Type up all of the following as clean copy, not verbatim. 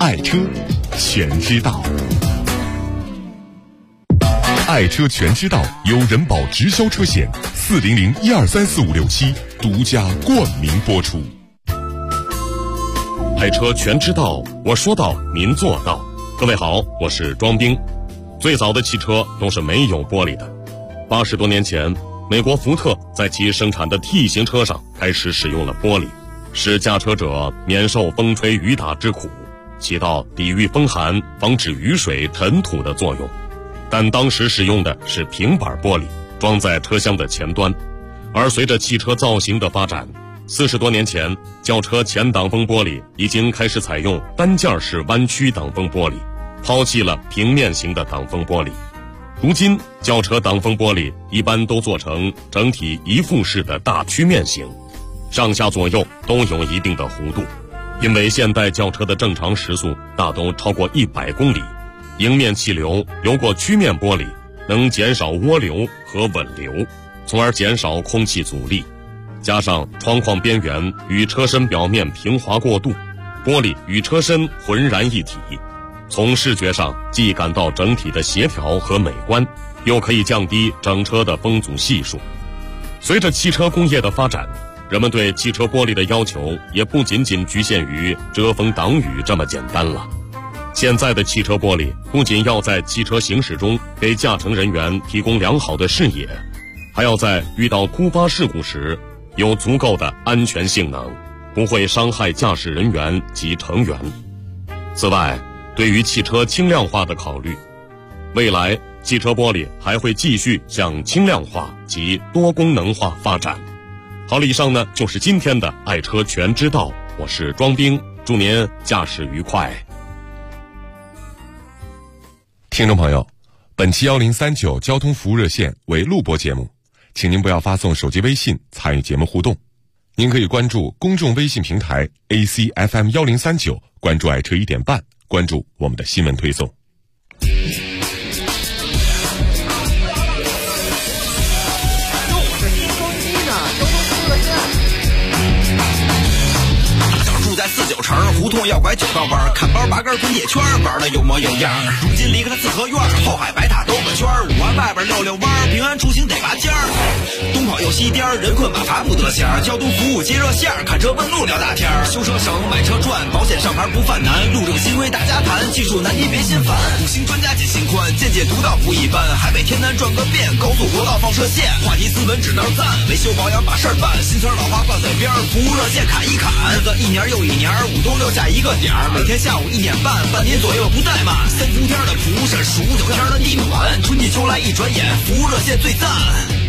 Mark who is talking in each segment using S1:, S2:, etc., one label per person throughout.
S1: 爱车全知道。爱车全知道由人保直销车险400-1234567独家冠名播出。爱车全知道，我说到您做到。各位好，我是庄兵。最早的汽车都是没有玻璃的。80多年前，美国福特在其生产的 T 型车上开始使用了玻璃，使驾车者免受风吹雨打之苦，起到抵御风寒、防止雨水尘土的作用。但当时使用的是平板玻璃，装在车厢的前端。而随着汽车造型的发展，40多年前，轿车前挡风玻璃已经开始采用单件式弯曲挡风玻璃，抛弃了平面型的挡风玻璃。如今，轿车挡风玻璃一般都做成整体一副式的大曲面型，上下左右都有一定的弧度。因为现代轿车的正常时速大都超过100公里，迎面气流流过曲面玻璃，能减少涡流和稳流，从而减少空气阻力。加上窗框边缘与车身表面平滑过渡，玻璃与车身浑然一体，从视觉上既感到整体的协调和美观，又可以降低整车的风阻系数。随着汽车工业的发展，人们对汽车玻璃的要求也不仅仅局限于遮风挡雨这么简单了。现在的汽车玻璃不仅要在汽车行驶中给驾乘人员提供良好的视野，还要在遇到突发事故时有足够的安全性能，不会伤害驾驶人员及乘员。此外，对于汽车轻量化的考虑，未来汽车玻璃还会继续向轻量化及多功能化发展。好了，以上呢就是今天的爱车全知道，我是庄兵，祝您驾驶愉快。听众朋友，本期1039交通服务热线为录播节目，请您不要发送手机微信参与节目互动。您可以关注公众微信平台 ACFM1039，关注爱车1点半，关注我们的新闻推送。
S2: 49城胡同要拐9道弯，看包拔根滚铁圈，玩的有模有样。如今离开了四合院，后海白塔兜个圈，5环外边溜弯，平安出行得拔尖儿。东跑右西颠，人困马乏不得闲。交通服务接热线，看车问路聊大天。修车省，买车赚，保险上牌不犯难。路政新规大家谈，技术难题别心烦。5星专家解心宽，见解独到不一般。海北天南转个遍，高速国道放射线。话题斯文只能赞，维修保养把事儿办。新词老话放在边，服务热线砍一砍。日子一年又一年，5冬6夏一个点儿，每天下午1点半，半年左右不怠慢。3伏天的蒲是数9天的地暖，春季秋来一转眼，服务热线最赞。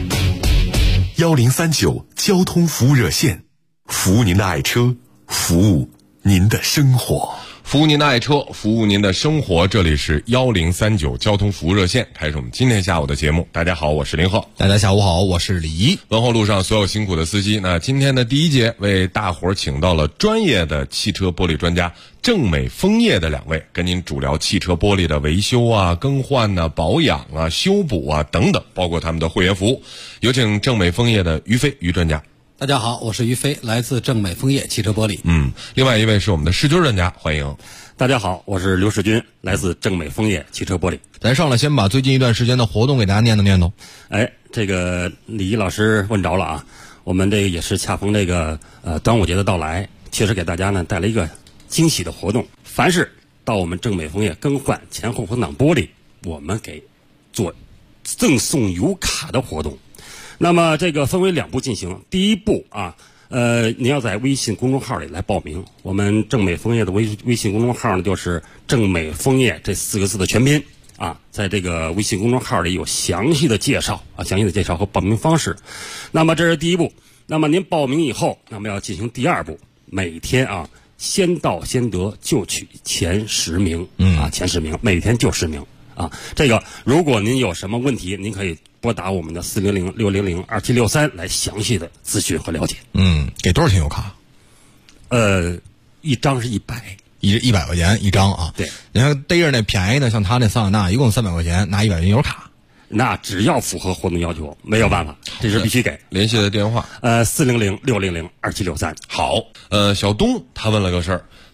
S1: 1039交通服务热线，服务您的爱车，服务您的生活。服务您的爱车，服务您的生活。这里是1039交通服务热线，开始我们今天下午的节目。大家好，我是林浩。
S3: 大家下午好，我是李怡。
S1: 问候路上所有辛苦的司机。那今天的第一节为大伙儿请到了专业的汽车玻璃专家正美枫叶的2位，跟您主聊汽车玻璃的维修啊、更换啊、保养啊、修补啊等等，包括他们的会员服务。有请正美枫叶的于飞于专家。
S3: 大家好，我是于飞，来自正美枫叶汽车玻璃。
S1: 另外一位是我们的世军专家，欢迎。
S4: 大家好，我是刘世军，来自正美枫叶汽车玻璃。
S3: 咱上来先把最近一段时间的活动给大家念叨念叨。
S4: 这个李毅老师问着了啊，我们这个也是恰逢这个端午节的到来，确实给大家呢带来一个惊喜的活动。凡是到我们正美枫叶更换前后风挡玻璃，我们给做赠送油卡的活动。那么这个分为2步进行。第一步啊，您要在微信公众号里来报名。我们正美枫叶的微信公众号呢，就是正美枫叶这4个字的全拼啊，在这个微信公众号里有详细的介绍和报名方式。那么这是第一步。那么您报名以后，那么要进行第2步，每天啊先到先得，就取前10名前10名，每天就10名啊。这个如果您有什么问题，您可以拨打我们的400-600-2763来详细的咨询和了解。
S3: 给多少钱油卡？
S4: 一张是100，
S3: 100块钱一张啊。
S4: 对，
S3: 你看逮着那便宜的，像他那桑塔纳，一共300块钱，拿100元油卡。
S4: 那只要符合活动要求，没有办法，这是必须给。
S1: 联系的电话
S4: 400-600-2763。
S1: 好，小东他问了个事儿，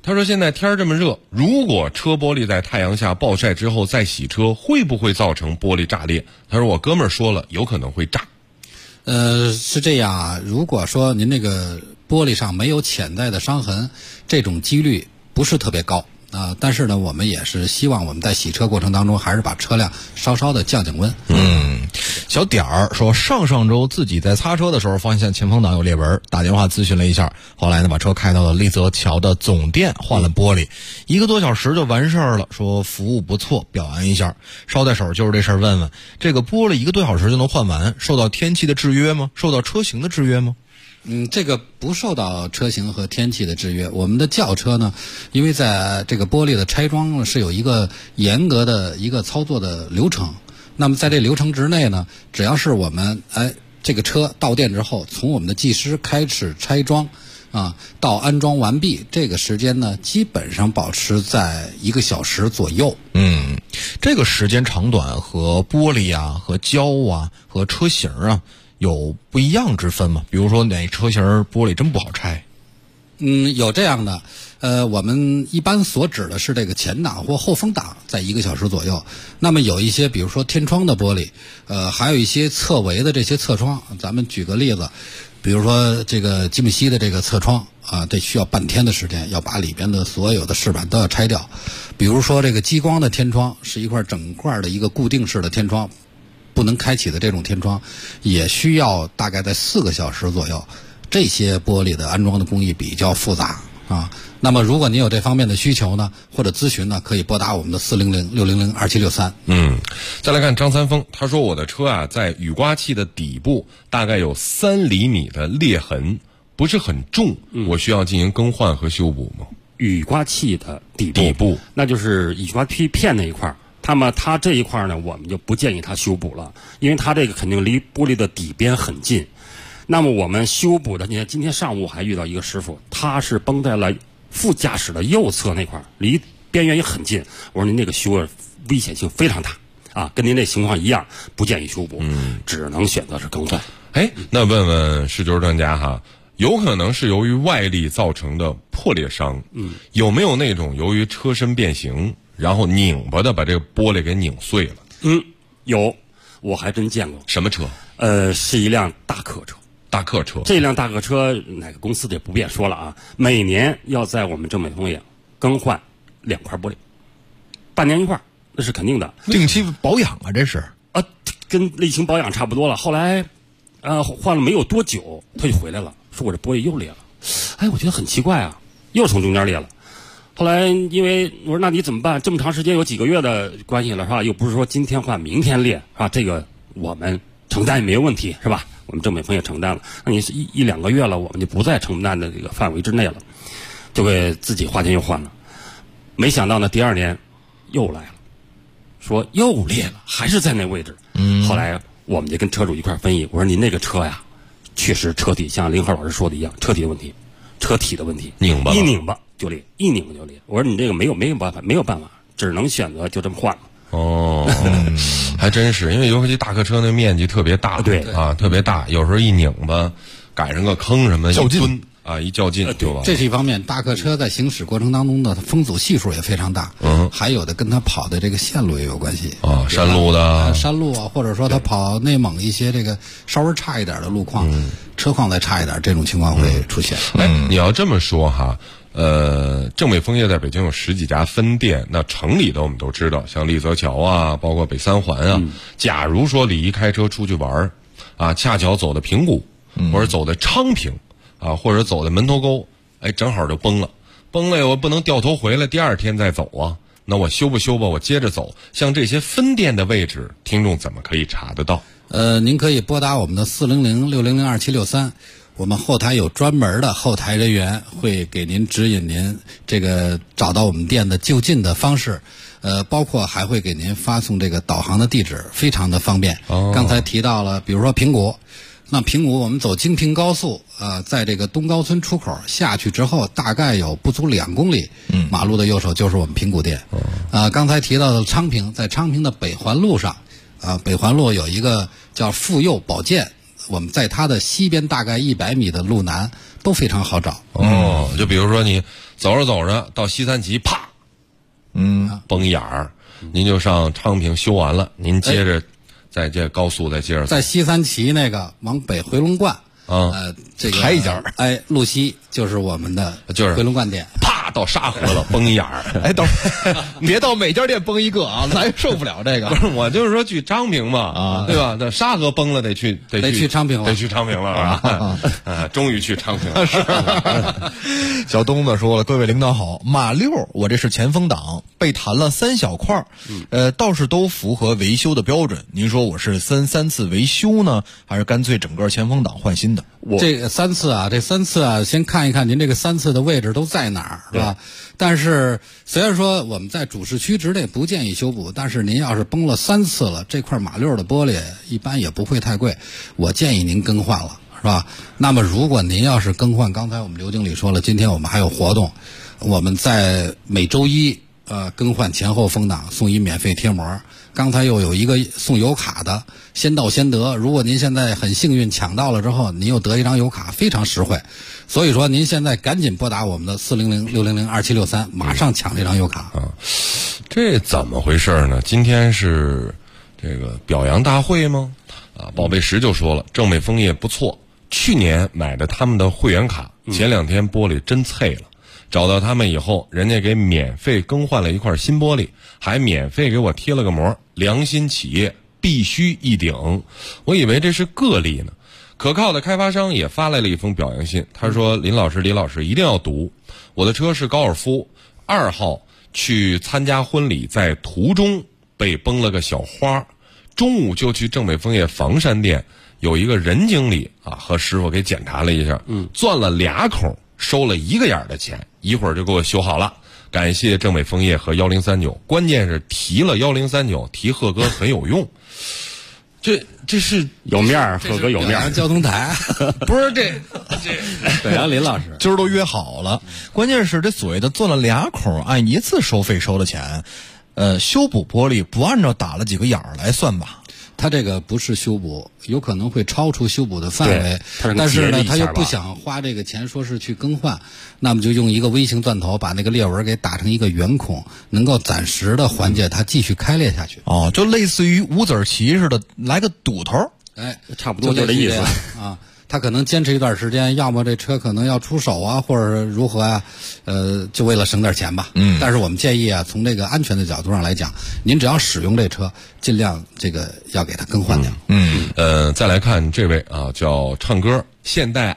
S5: 他说现在天儿这么热，如果车玻璃在太阳下暴晒之后再洗车，会不会造成玻璃炸裂？他说我哥们儿说了，有可能会炸。
S6: 是这样啊，如果说您这个玻璃上没有潜在的伤痕，这种几率不是特别高。但是呢，我们也是希望我们在洗车过程当中，还是把车辆稍稍的降温。
S3: 小点儿说，上周自己在擦车的时候，发现前风挡有裂纹，打电话咨询了一下，后来呢，把车开到了丽泽桥的总店换了玻璃，1个多小时就完事儿了。说服务不错，表扬一下。捎带手就是这事儿，问问这个玻璃1个多小时就能换完，受到天气的制约吗？受到车型的制约吗？
S6: 这个不受到车型和天气的制约。我们的轿车呢，因为在这个玻璃的拆装是有一个严格的一个操作的流程。那么在这流程之内呢，只要是我们这个车到店之后，从我们的技师开始拆装到安装完毕，这个时间呢，基本上保持在1个小时左右。
S3: 这个时间长短和玻璃啊、和胶啊、和车型啊有不一样之分吗？比如说哪车型玻璃真不好拆？
S6: 有这样的。我们一般所指的是这个前挡或后风挡在1个小时左右。那么有一些比如说天窗的玻璃，还有一些侧围的这些侧窗，咱们举个例子，比如说这个吉姆西的这个侧窗这需要半天的时间，要把里边的所有的饰板都要拆掉。比如说这个激光的天窗，是一块整块的一个固定式的天窗，不能开启的这种天窗，也需要大概在4个小时左右。这些玻璃的安装的工艺比较复杂那么如果您有这方面的需求呢，或者咨询呢，可以拨打我们的400-600-2763。
S5: 再来看张三丰，他说我的车在雨刮器的底部大概有3厘米的裂痕，不是很重，我需要进行更换和修补吗？
S4: 雨刮器的底部那就是雨刮器片那一块，它这一块呢，我们就不建议它修补了，因为它这个肯定离玻璃的底边很近。那么我们修补的，你看今天上午还遇到一个师傅，他是绷在了副驾驶的右侧那块，离边缘也很近。我说您那个修危险性非常大跟您这情况一样，不建议修补，只能选择是更换。
S5: 那问问施救专家有可能是由于外力造成的破裂伤，有没有那种由于车身变形，然后拧巴的把这个玻璃给拧碎了？
S4: 有，我还真见过。
S5: 什么车？
S4: 是一辆大客车。
S5: 大客车，
S4: 这辆大客车哪个公司的也不便说了每年要在我们正美丰业更换2块玻璃，半年1块，那是肯定的。
S3: 定期保养这是
S4: 跟例行保养差不多了。后来换了没有多久，他就回来了，说我这玻璃又裂了。我觉得很奇怪又从中间裂了。后来因为我说那你怎么办？这么长时间有几个月的关系了是吧？又不是说今天换明天裂是吧？这个我们承担也没有问题是吧？我们正美丰也承担了，那你是1-2个月了，我们就不在承担的这个范围之内了，就给自己花钱又换了。没想到呢，第2年又来了，说又裂了，还是在那位置。后来我们就跟车主一块分析，我说您那个车确实车体像林浩老师说的一样，车体的问题，车体的问题，
S5: 拧巴
S4: 一拧巴就裂，一拧巴就裂。我说你这个没有办法，只能选择就这么换了。
S5: 还真是，因为尤其大客车那面积特别大，特别大，有时候一拧巴，赶上个坑什么的，
S3: 较劲
S5: 一较劲就完了。
S6: 这是一方面，大客车在行驶过程当中的风阻系数也非常大，还有的跟它跑的这个线路也有关系
S5: 山路的
S6: 山路或者说它跑内蒙一些这个稍微差一点的路况，车况再差一点，这种情况会出现。
S5: 你要这么说正美丰业在北京有10几家分店，那城里的我们都知道，像丽泽桥包括北三环假如说李一开车出去玩恰巧走的平谷，或者走的昌平或者走的门头沟，正好就崩了，我不能掉头回来，第2天再走那我修吧，我接着走。像这些分店的位置，听众怎么可以查得到？
S6: 您可以拨打我们的400-600-2763。我们后台有专门的后台人员会给您指引您这个找到我们店的就近的方式，包括还会给您发送这个导航的地址，非常的方便。刚才提到了，比如说平谷，那平谷我们走京平高速，在这个东高村出口下去之后，大概有不足2公里，马路的右手就是我们平谷店。刚才提到的昌平，在昌平的北环路上，北环路有一个叫妇幼保健。我们在它的西边大概100米的路南都非常好找。
S5: 哦，就比如说你走着走着到西三旗，啪，崩一眼儿，您就上昌平修完了，您接着在这高速再接着走，
S6: 在西三旗那个往北回龙观这个
S3: 还一家
S6: 路西就是我们的回龙观店，
S5: 啪到沙河了，崩一眼儿。
S3: 等会儿别到每家店崩一个啊，咱受不了这个。
S5: 不是，我就是说去昌平嘛，对吧？那沙河崩了，得去
S6: 昌平了，
S5: 得去昌平了，是吧？终于去昌平了。
S3: 是。小东子说了，各位领导好，马六，我这是前风挡被弹了3小块，倒是都符合维修的标准。您说我是分3次维修呢，还是干脆整个前风挡换新的？
S6: 这个3次啊，先看一看您这个3次的位置都在哪儿，是吧？但是虽然说我们在主市区之内不建议修补，但是您要是崩了3次了，这块马六的玻璃一般也不会太贵，我建议您更换了，是吧？那么如果您要是更换，刚才我们刘经理说了，今天我们还有活动，我们在每周一更换前后风挡送一免费贴膜。刚才又有一个送油卡的，先到先得。如果您现在很幸运抢到了之后，您又得一张油卡，非常实惠。所以说您现在赶紧拨打我们的400-600-2763，马上抢这张油卡。
S5: 这怎么回事呢？今天是这个表扬大会吗？宝贝石就说了，正美枫叶不错，去年买的他们的会员卡，前2天玻璃真脆了。找到他们以后，人家给免费更换了一块新玻璃，还免费给我贴了个膜，良心企业必须一顶。我以为这是个例呢。可靠的开发商也发来了一封表扬信，他说李老师一定要读，我的车是高尔夫，2号去参加婚礼，在途中被崩了个小花，中午就去正美枫叶房山店，有一个任经理和师傅给检查了一下，钻了2孔，收了1个眼的钱，一会儿就给我修好了。感谢正美枫叶和1039，关键是提了1039，提贺哥很有用。这是
S4: 有面儿，贺哥有面儿。
S6: 交通台
S3: 不是这
S6: 表扬林老师，
S3: 今儿都约好了。关键是这所谓的钻了2孔，按一次收费收的钱，修补玻璃不按照打了几个眼儿来算吧？
S6: 他这个不是修补，有可能会超出修补的范围，但是呢，他又不想花这个钱，说是去更换，那么就用一个微型钻头把那个裂纹给打成一个圆孔，能够暂时的缓解它继续开裂下去。
S3: 就类似于五子棋似的，来个堵头，
S4: 差不多就这意思
S6: 啊。他可能坚持一段时间，要么这车可能要出手啊，或者如何啊，就为了省点钱吧。但是我们建议啊，从这个安全的角度上来讲，您只要使用这车，尽量这个要给它更换掉。
S5: 再来看这位叫唱歌，现代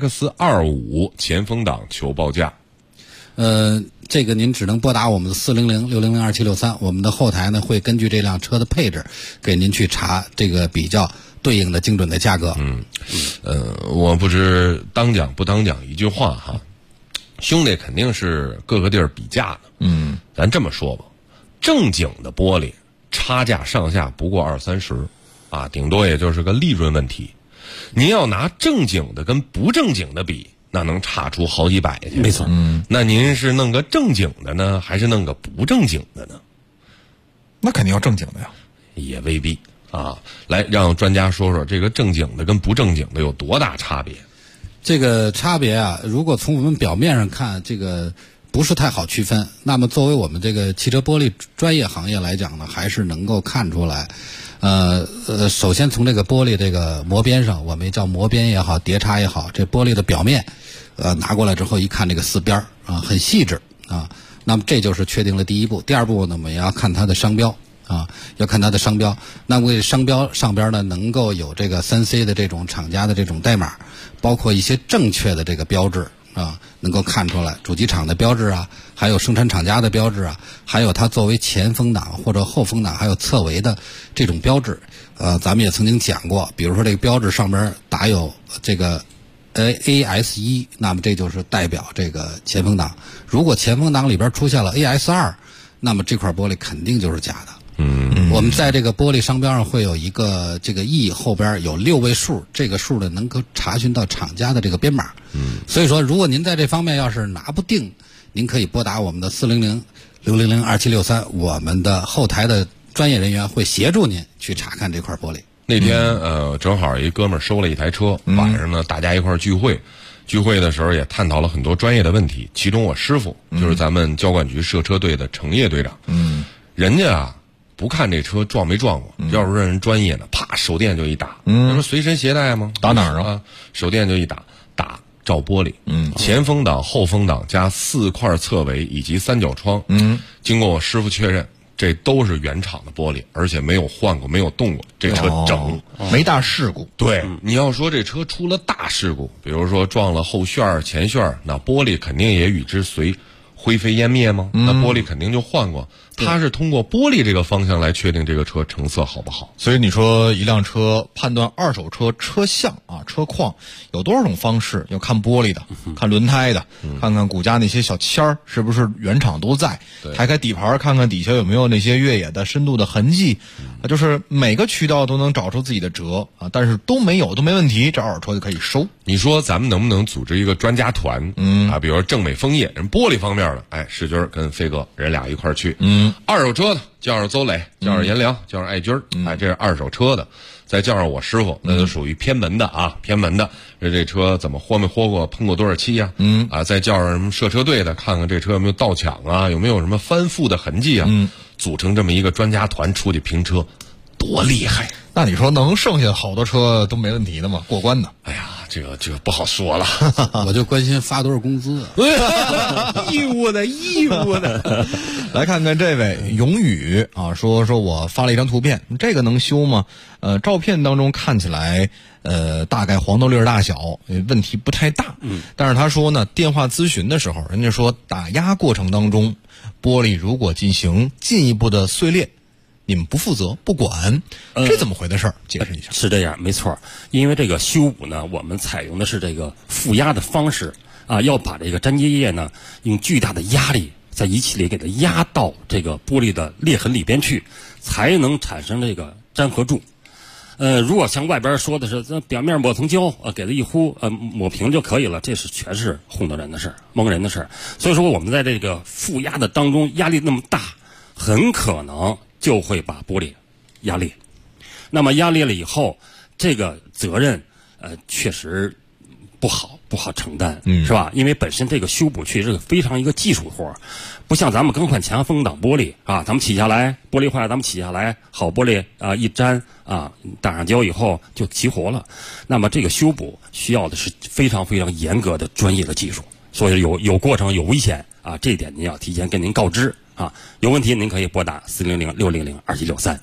S5: iX25 前风挡求报价。
S6: 这个您只能拨打我们的400-600-2763，我们的后台呢会根据这辆车的配置给您去查这个比较对应的精准的价格。
S5: 我不知当讲不当讲一句话哈，兄弟肯定是各个地儿比价的。咱这么说吧，正经的玻璃差价上下不过20-30顶多也就是个利润问题。您要拿正经的跟不正经的比，那能差出好几百去。
S6: 没错。
S5: 那您是弄个正经的呢，还是弄个不正经的呢？
S3: 那肯定要正经的呀。
S5: 也未必来让专家说说这个正经的跟不正经的有多大差别。
S6: 这个差别如果从我们表面上看，这个不是太好区分，那么作为我们这个汽车玻璃专业行业来讲呢，还是能够看出来。首先从这个玻璃这个膜边上，我们叫膜边也好，碟插也好，这玻璃的表面拿过来之后一看，这个4边很细致那么这就是确定了第一步。第二步呢，我们也要看它的商标要看它的商标。那么商标上边呢，能够有这个3C 的这种厂家的这种代码，包括一些正确的这个标志能够看出来主机厂的标志还有生产厂家的标志还有它作为前风挡或者后风挡还有侧围的这种标志。咱们也曾经讲过，比如说这个标志上边打有这个AS1，那么这就是代表这个前风挡。如果前风挡里边出现了 AS2，那么这块玻璃肯定就是假的。我们在这个玻璃商标上会有一个这个 E 后边有6位数，这个数呢能够查询到厂家的这个编码。所以说如果您在这方面要是拿不定，您可以拨打我们的400-600-2763，我们的后台的专业人员会协助您去查看这块玻璃。
S5: 那天正好一哥们儿收了一台车，晚上呢大家一块儿聚会， 聚会的时候也探讨了很多专业的问题，其中我师傅就是咱们交管局涉车队的程烨队长，人家啊不看这车撞没撞过，要是人专业的，啪手电就一打，他说随身携带吗？
S3: 打哪儿啊？
S5: 手电就一打照玻璃，前风挡、后风挡加4块侧围以及3角窗，经过我师傅确认，这都是原厂的玻璃，而且没有换过，没有动过，这车整，
S3: 没大事故。
S5: 对，你要说这车出了大事故，比如说撞了后旋、前旋，那玻璃肯定也与之随灰飞烟灭吗？那玻璃肯定就换过。它是通过玻璃这个方向来确定这个车成色好不好。
S3: 所以你说一辆车判断二手车车相啊、车况有多少种方式？要看玻璃的，看轮胎的，看看骨架那些小签儿是不是原厂都在，抬开底盘看看底下有没有那些越野的深度的痕迹，就是每个渠道都能找出自己的辙啊，但是都没有都没问题，这二手车就可以收。
S5: 你说咱们能不能组织一个专家团？比如说正美枫叶人玻璃方面的，世军跟飞哥人俩一块儿去。二手车的叫上邹磊，叫上颜良，叫上艾军，这是二手车的。再叫上我师傅，那就属于偏门的啊，偏门的。这车怎么豁没豁过，喷过多少漆呀？再叫上什么涉车队的，看看这车有没有盗抢啊，有没有什么翻覆的痕迹啊？组成这么一个专家团出去评车，多厉害！
S3: 那你说能剩下好多车都没问题的吗？过关的？
S5: 哎呀，这个不好说了。
S6: 我就关心发多少工资。
S3: 义务的。来看看这位永宇啊，说我发了一张图片，这个能修吗？照片当中看起来大概黄豆粒儿大小，问题不太大。但是他说呢，电话咨询的时候，人家说打压过程当中，玻璃如果进行进一步的碎裂，你们不负责不管，这怎么回的事儿？解释一下。
S4: 是这样，没错。因为这个修补呢，我们采用的是这个负压的方式啊，要把这个粘接液呢用巨大的压力在仪器里给它压到这个玻璃的裂痕里边去，才能产生这个粘合柱。如果像外边说的是表面抹层胶给它一糊抹平就可以了，这是全是糊弄人的事儿，蒙人的事儿。所以说我们在这个负压的当中，压力那么大，很可能就会把玻璃压裂。那么压裂了以后，这个责任确实不好承担，是吧？因为本身这个修补确实是非常一个技术活，不像咱们更换前风挡玻璃啊，咱们起下来玻璃坏了，咱们起下来好玻璃啊，一粘啊，打上胶以后就齐活了。那么这个修补需要的是非常非常严格的专业的技术，所以有过程有危险啊，这一点您要提前跟您告知。有问题您可以拨打400-600-2763。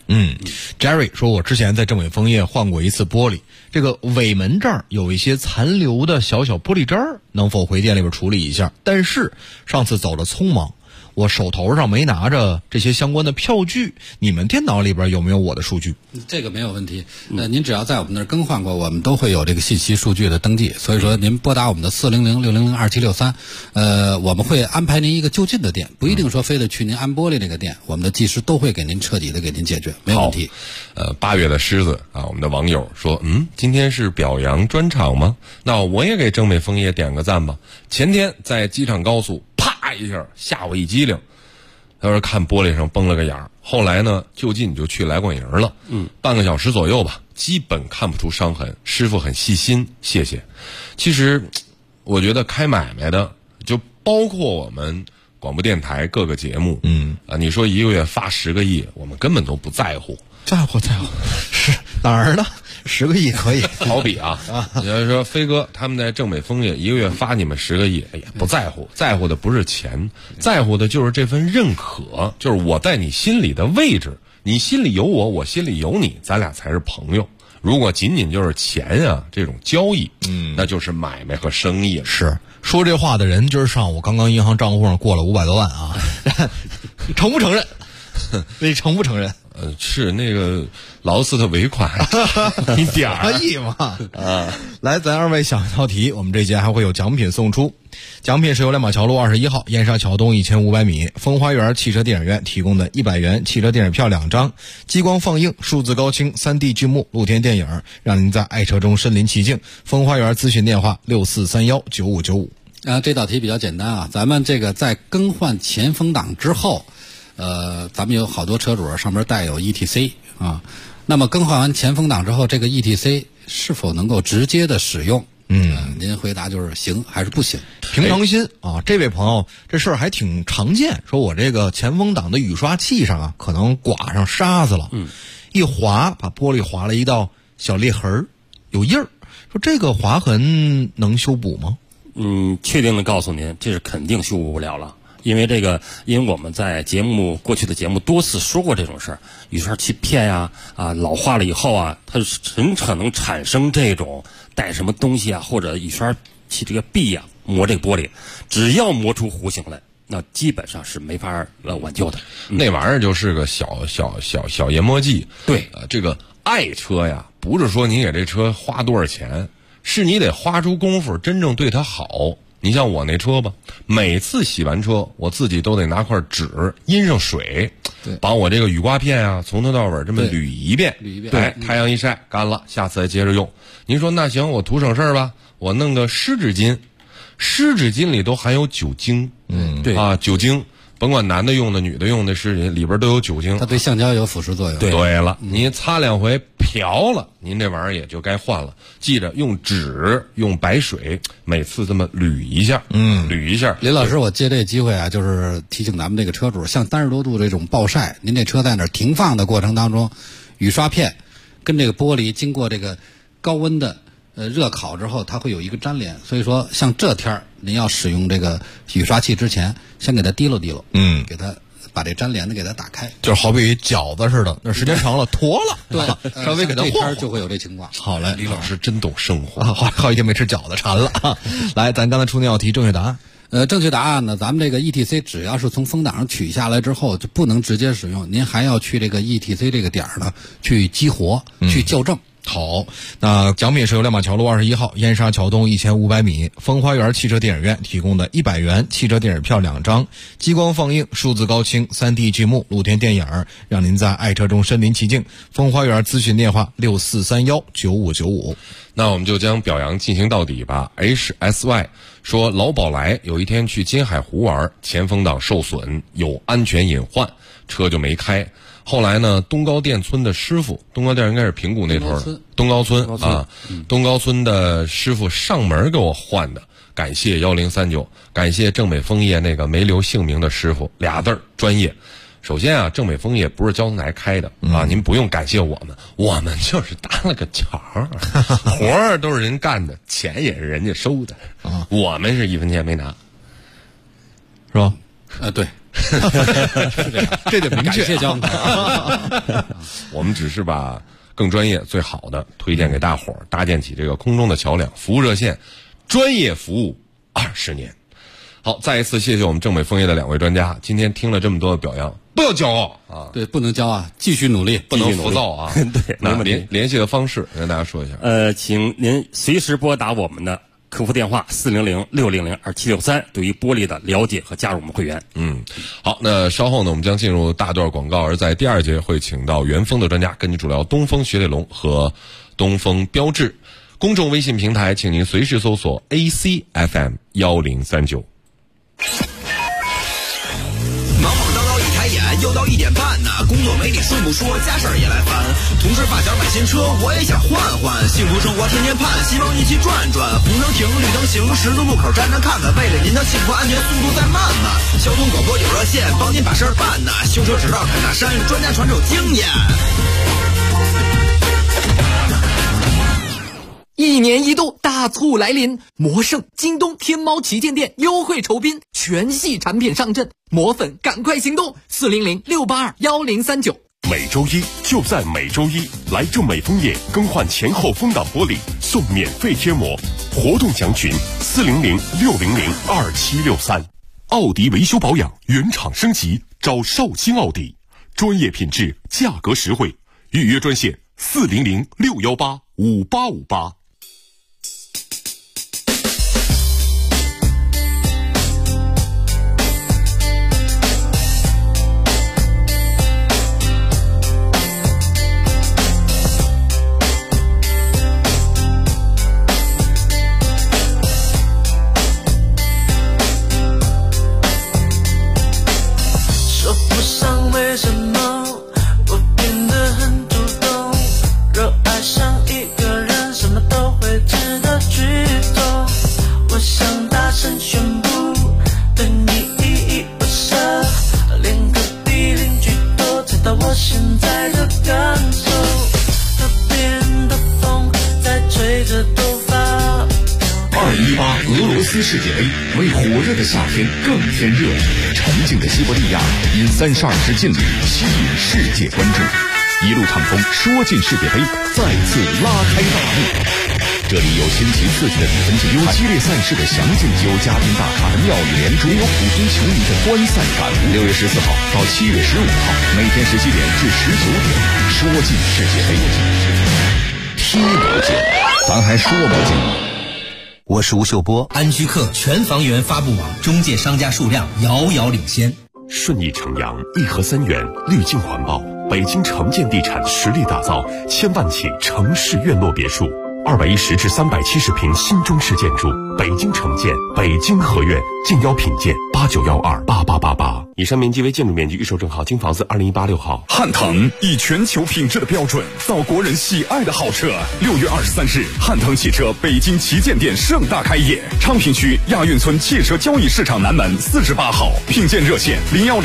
S3: Jerry 说，我之前在正美枫叶换过一次玻璃，这个尾门这儿有一些残留的小玻璃渣儿，能否回店里边处理一下？但是上次走了匆忙，我手头上没拿着这些相关的票据，你们电脑里边有没有我的数据？
S6: 这个没有问题。您只要在我们那儿更换过，我们都会有这个信息数据的登记。所以说您拨打我们的400-600-2763，我们会安排您一个就近的店，不一定说非得去您安玻璃那个店，我们的技师都会给您彻底的给您解决，没有问题。
S5: 8月的狮子啊，我们的网友说，今天是表扬专场吗？那我也给正美枫叶点个赞吧。前天在机场高速啪一下吓我一激灵，他说看玻璃上崩了个眼儿，后来呢就近就去来过营了，半个小时左右吧，基本看不出伤痕。师傅很细心，谢谢。其实我觉得开买卖的，就包括我们广播电台各个节目，你说一个月发10个亿，我们根本都不在乎。
S3: 在乎是哪儿呢？10个亿可以。
S5: 好比你要说飞哥他们在正美枫叶一个月发你们10个亿，不在乎，在乎的不是钱，在乎的就是这份认可，就是我在你心里的位置，你心里有我，我心里有你，咱俩才是朋友。如果仅仅就是钱啊这种交易，那就是买卖和生意了。
S3: 是说这话的人，今儿上午刚刚银行账户上过了500多万啊，承不承认？你承不承认？
S5: 是那个劳斯的尾款一点儿
S3: 亿嘛来，咱二位想一道题，我们这节还会有奖品送出。奖品是由亮马桥路21号燕莎桥东1500米风花园汽车电影院提供的100元汽车电影票2张，激光放映、数字高清、3D 剧目、露天电影，让您在爱车中身临其境。风花园咨询电话64319595。
S6: 这道题比较简单啊，咱们这个在更换前风挡之后，咱们有好多车主上面带有 ETC 啊，那么更换完前风挡之后，这个 ETC 是否能够直接的使用？ 您回答就是行还是不行？
S3: 平常心啊，这位朋友这事儿还挺常见，说我这个前风挡的雨刷器上啊，可能刮上沙子了，一划把玻璃划了一道小裂痕，有印儿。说这个划痕能修补吗？
S4: 确定的告诉您，这是肯定修补不了了。因为我们在过去的节目多次说过这种事儿，雨刷器片呀老化了以后啊，它很可能产生这种带什么东西啊，或者雨刷器这个壁啊磨这个玻璃，只要磨出弧形来，那基本上是没法挽救的。
S5: 那玩意儿就是个小研磨剂。
S4: 对，
S5: 这个爱车呀，不是说你给这车花多少钱，是你得花出功夫，真正对它好。你像我那车吧，每次洗完车，我自己都得拿块纸阴上水，把我这个雨刮片啊从头到尾这么捋一遍，对，太阳一晒干了，下次再接着用。您说那行，我图省事儿吧，我弄个湿纸巾，湿纸巾里都含有酒精，
S4: 对
S5: 啊，酒精。甭管男的用的女的用的湿纸巾里边都有酒精，
S6: 它对橡胶有腐蚀作用。
S5: 对了，你擦两回漂了，您这玩意儿也就该换了。记着用纸用白水每次这么捋一下，捋一下。
S6: 林老师，我借这机会啊，就是提醒咱们这个车主，像30多度这种暴晒，您这车在那儿停放的过程当中，雨刷片跟这个玻璃经过这个高温的热烤之后，它会有一个粘连，所以说像这天儿您要使用这个雨刷器之前，先给它滴溜，给它把这粘连的给它打开，
S3: 就是好比饺子似的，那时间长了坨了，
S6: 对，
S3: 稍微给它
S6: 这天
S3: 和
S6: 儿就会有这情况。
S3: 好嘞，
S5: 李老师真懂生活
S3: 啊，好一天没吃饺子馋了啊！来，咱刚才出那道题正确答案。
S6: 正确答案呢，咱们这个 ETC 只要是从风挡上取下来之后，就不能直接使用，您还要去这个 ETC 这个点儿呢去激活，去校正。
S3: 好，那奖品是由亮马桥路21号燕莎桥东1500米风花园汽车电影院提供的100元汽车电影票2张，激光放映、数字高清、3D 剧目、露天电影，让您在爱车中身临其境。风花园咨询电话64319595。
S5: 那我们就将表扬进行到底吧。HSY 说，老宝来有一天去金海湖玩，前风挡受损，有安全隐患，车就没开。后来呢，东高店村的师傅，东高店应该是平谷那头的，东高村啊，东高村的师傅上门给我换的，感谢1039，感谢正美枫叶那个没留姓名的师傅，2字专业。首先啊，正美枫叶不是交通台开的啊，您不用感谢我们，我们就是搭了个桥，活儿都是人干的，钱也是人家收的啊，我们是1分钱没拿，
S3: 是吧？
S6: 对。是这样，
S3: 这就明确。
S6: 感谢交通台。
S5: 我们只是把更专业、最好的推荐给大伙儿，搭建起这个空中的桥梁。服务热线，专业服务20年。好，再一次谢谢我们正美枫叶的2位专家。今天听了这么多的表扬，不要骄傲啊！
S6: 对，不能骄傲，继续努力，
S5: 不能浮躁啊！
S4: 对，
S5: 那联系的方式跟大家说一下。
S4: 请您随时拨打我们的客服电话400-600-2763，对于玻璃的了解和加入我们会员。
S5: 好，那稍后呢，我们将进入大段广告，而在第2节会请到元丰的专家跟你主聊东风雪铁龙和东风标致。公众微信平台，请您随时搜索 ACFM1039。
S2: 忙忙叨叨一抬眼，又到1点半呢。工作没你顺不说，家事儿也来烦。同事发小买新车，我也想换换。幸福生活天天盼，希望一起转转。红灯停，绿灯行，十字路口站站看看。为了您的幸福安全，速度再慢慢。交通广播有热线，帮您把事儿办呐。修车直到坎大山，专家传授经验。
S7: 1年1度大促来临，魔圣、京东、天猫旗舰店优惠酬宾，全系产品上阵，魔粉赶快行动！400-682-1039。
S8: 每周一就在每周一，来正美枫叶更换前后风挡玻璃送免费贴膜，活动详询400-600-2763。奥迪维修保养原厂升级，找绍兴奥迪，专业品质，价格实惠，预约专线400-618-5858。
S9: 爱上一个人，什么都会值得去斯世界杯，为火热的夏天更添热。沉静的西伯利亚因32支劲旅吸引世界关注，一路畅通说进世界杯，再次拉开大幕。这里有新奇刺激的比分竞赛，有激烈赛事的详尽，有嘉宾大咖的妙语连珠，也有普通球迷的观赛感悟。6月14号到7月15号，每天17点至19点，说进世界杯，听不见，咱还说不见。
S10: 我是吴秀波，安居客全房源发布网中介商家数量遥遥领先。
S8: 顺义城阳1河3园，绿境环保，北京城建地产实力打造1000万起城市院落别墅，210至370平新中式建筑，北京城建，北京合院，敬邀品鉴89128888。以上面积为建筑面积，预售证号京房子2018-6号。
S11: 汉腾以全球品质的标准造国人喜爱的好车。6月23日，汉腾汽车北京旗舰店盛大开业，昌平区亚运村汽车交易市场南门48号，品鉴热线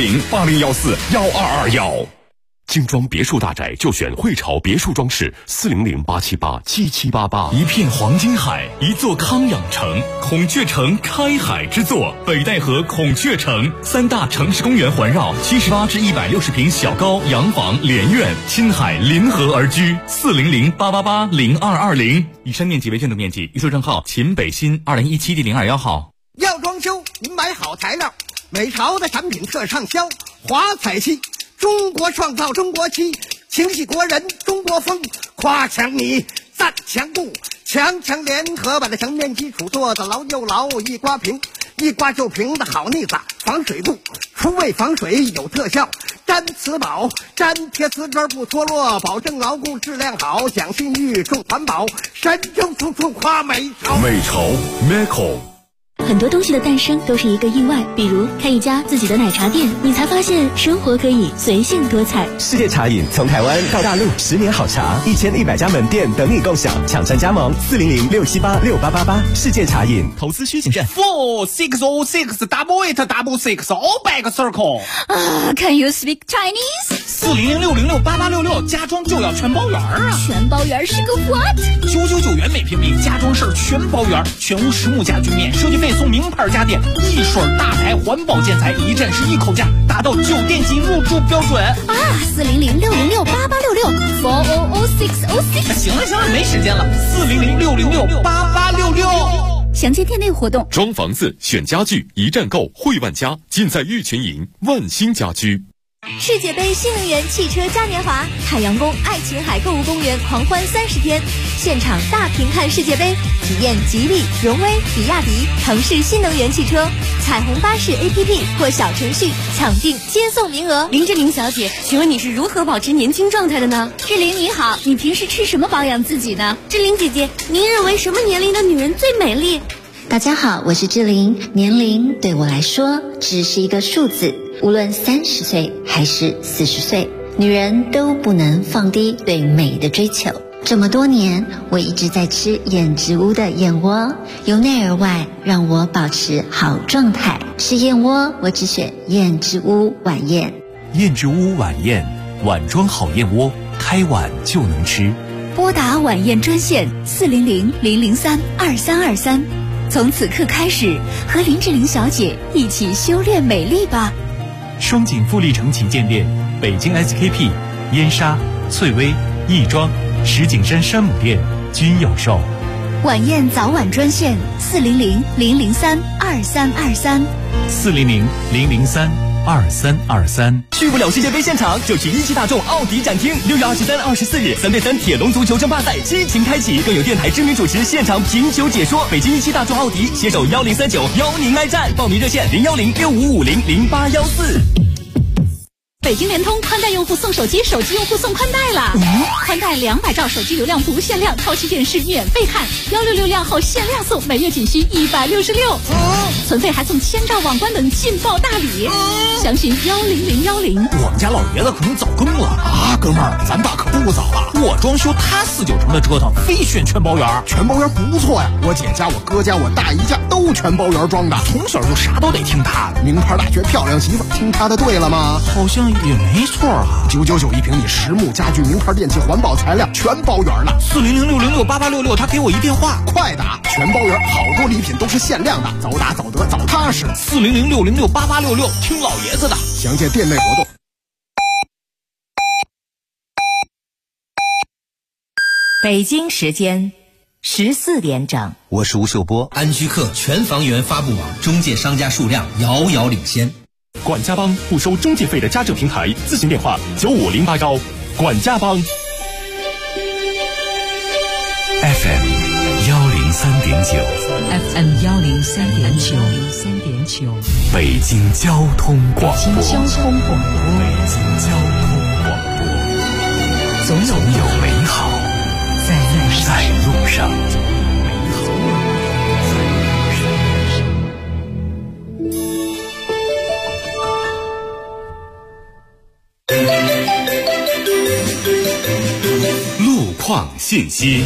S11: 010-8014-1221。
S8: 精装别墅大宅就选汇潮别墅装饰，400-878-7788。
S12: 一片黄金海，一座康养城，孔雀城开海之作，北戴河孔雀城，3大城市公园环绕，78至160平小高洋房连院，亲海临河而居，400-888-0220。以上面积为建筑面积，预售证号秦北新2017-02-1号。
S13: 要装修，您买好材料，美潮的产品特畅销，华彩漆。中国创造中国漆，情系国人中国风，夸墙你赞墙布，墙联合把这墙面基础做得牢又牢，一刮平一刮就平的好腻子，防水度除味防水有特效，粘瓷宝粘贴瓷砖不脱落，保证牢固质量好，讲信誉重环保，神州处处夸美潮。
S8: 美潮 Meco。
S14: 很多东西的诞生都是一个意外，比如开一家自己的奶茶店，你才发现生活可以随性多彩。
S15: 世界茶饮从台湾到大陆，10年好茶，1100家门店等你共享，抢占加盟400-678-6888。世界茶饮，
S16: 投资需谨慎。4606888 all back circle。
S14: Can you speak Chinese？
S16: 400-606-8866，家装就要全包圆啊！
S14: 全包圆是个 what
S16: ？999元每平米，家装事全包圆，全屋实木家具免设计费，送名牌家电，一水大牌环保建材，一站式一口价，达到酒店级入住标准
S14: 啊！400-606-8866，400-606。
S16: 行了，没时间了，400-606-8866。
S14: 详见店内活动。
S8: 装房子选家具，一站购汇万家，尽在玉泉营万兴家居。
S14: 世界杯新能源汽车嘉年华，海洋宫爱琴海购物公园狂欢30天，现场大屏看世界杯，体验吉利、荣威、比亚迪、腾势新能源汽车，彩虹巴士 APP 或小程序抢订接送名额。
S17: 林志玲小姐，请问你是如何保持年轻状态的呢？
S14: 志玲你好，你平时吃什么保养自己呢？
S17: 志玲姐姐，您认为什么年龄的女人最美丽？
S18: 大家好，我是志玲。年龄对我来说只是一个数字，无论30岁还是40岁，女人都不能放低对美的追求。这么多年，我一直在吃燕之屋的燕窝，由内而外让我保持好状态。吃燕窝，我只选燕之屋晚宴。
S12: 燕之屋晚宴，碗装好燕窝，开碗就能吃。
S14: 拨打晚宴专线400-003-2323。从此刻开始，和林志玲小姐一起修炼美丽吧。
S12: 双井富力城旗舰店、北京 SKP、燕莎、翠微、亦庄、石景山山姆店均有售。
S14: 晚宴早晚专线400-003-2323。
S12: 400-003-2323。
S16: 去不了世界杯现场，就去一汽大众奥迪展厅。6月23、24日，3对3铁笼足球争霸赛激情开启，更有电台知名主持现场评球解说。北京一汽大众奥迪携手1039邀您来战，报名热线010-6550-0814。
S14: 北京联通宽带用户送手机，手机用户送宽带了。宽带200兆手机流量不限量，超级电视免费看，166量后限量送，每月仅需166。存费还送1000兆网关等劲爆大礼。详询10010。
S12: 我
S19: 们家老爷子可能早更了啊！哥们儿，咱爸可不早了，我装修他49成的折腾，非选全包圆。
S20: 全包圆不错呀，我姐家、我哥家、我大姨家都全包圆装的，
S19: 从小就啥都得听他的。
S20: 名牌大学漂亮媳妇，听他的对了吗？
S19: 好像也没错啊。
S20: 999一平米，实木家具、名牌电器、环保材料全包圆了。
S19: 40060688866，他给我一电话，
S20: 快打！全包圆，好多礼品都是限量的，早打早得早踏实。
S19: 40060688866，听老爷子的。
S20: 详见店内活动。
S21: 北京时间14点整，
S10: 我是吴秀波。安居客全房源发布网中介商家数量遥遥领先。
S8: 管家帮不收中介费的家政平台，咨询电话95081。管家帮
S9: FM
S21: 103.9
S9: 北京交通广播，总有美好在路上。
S8: 路况信息。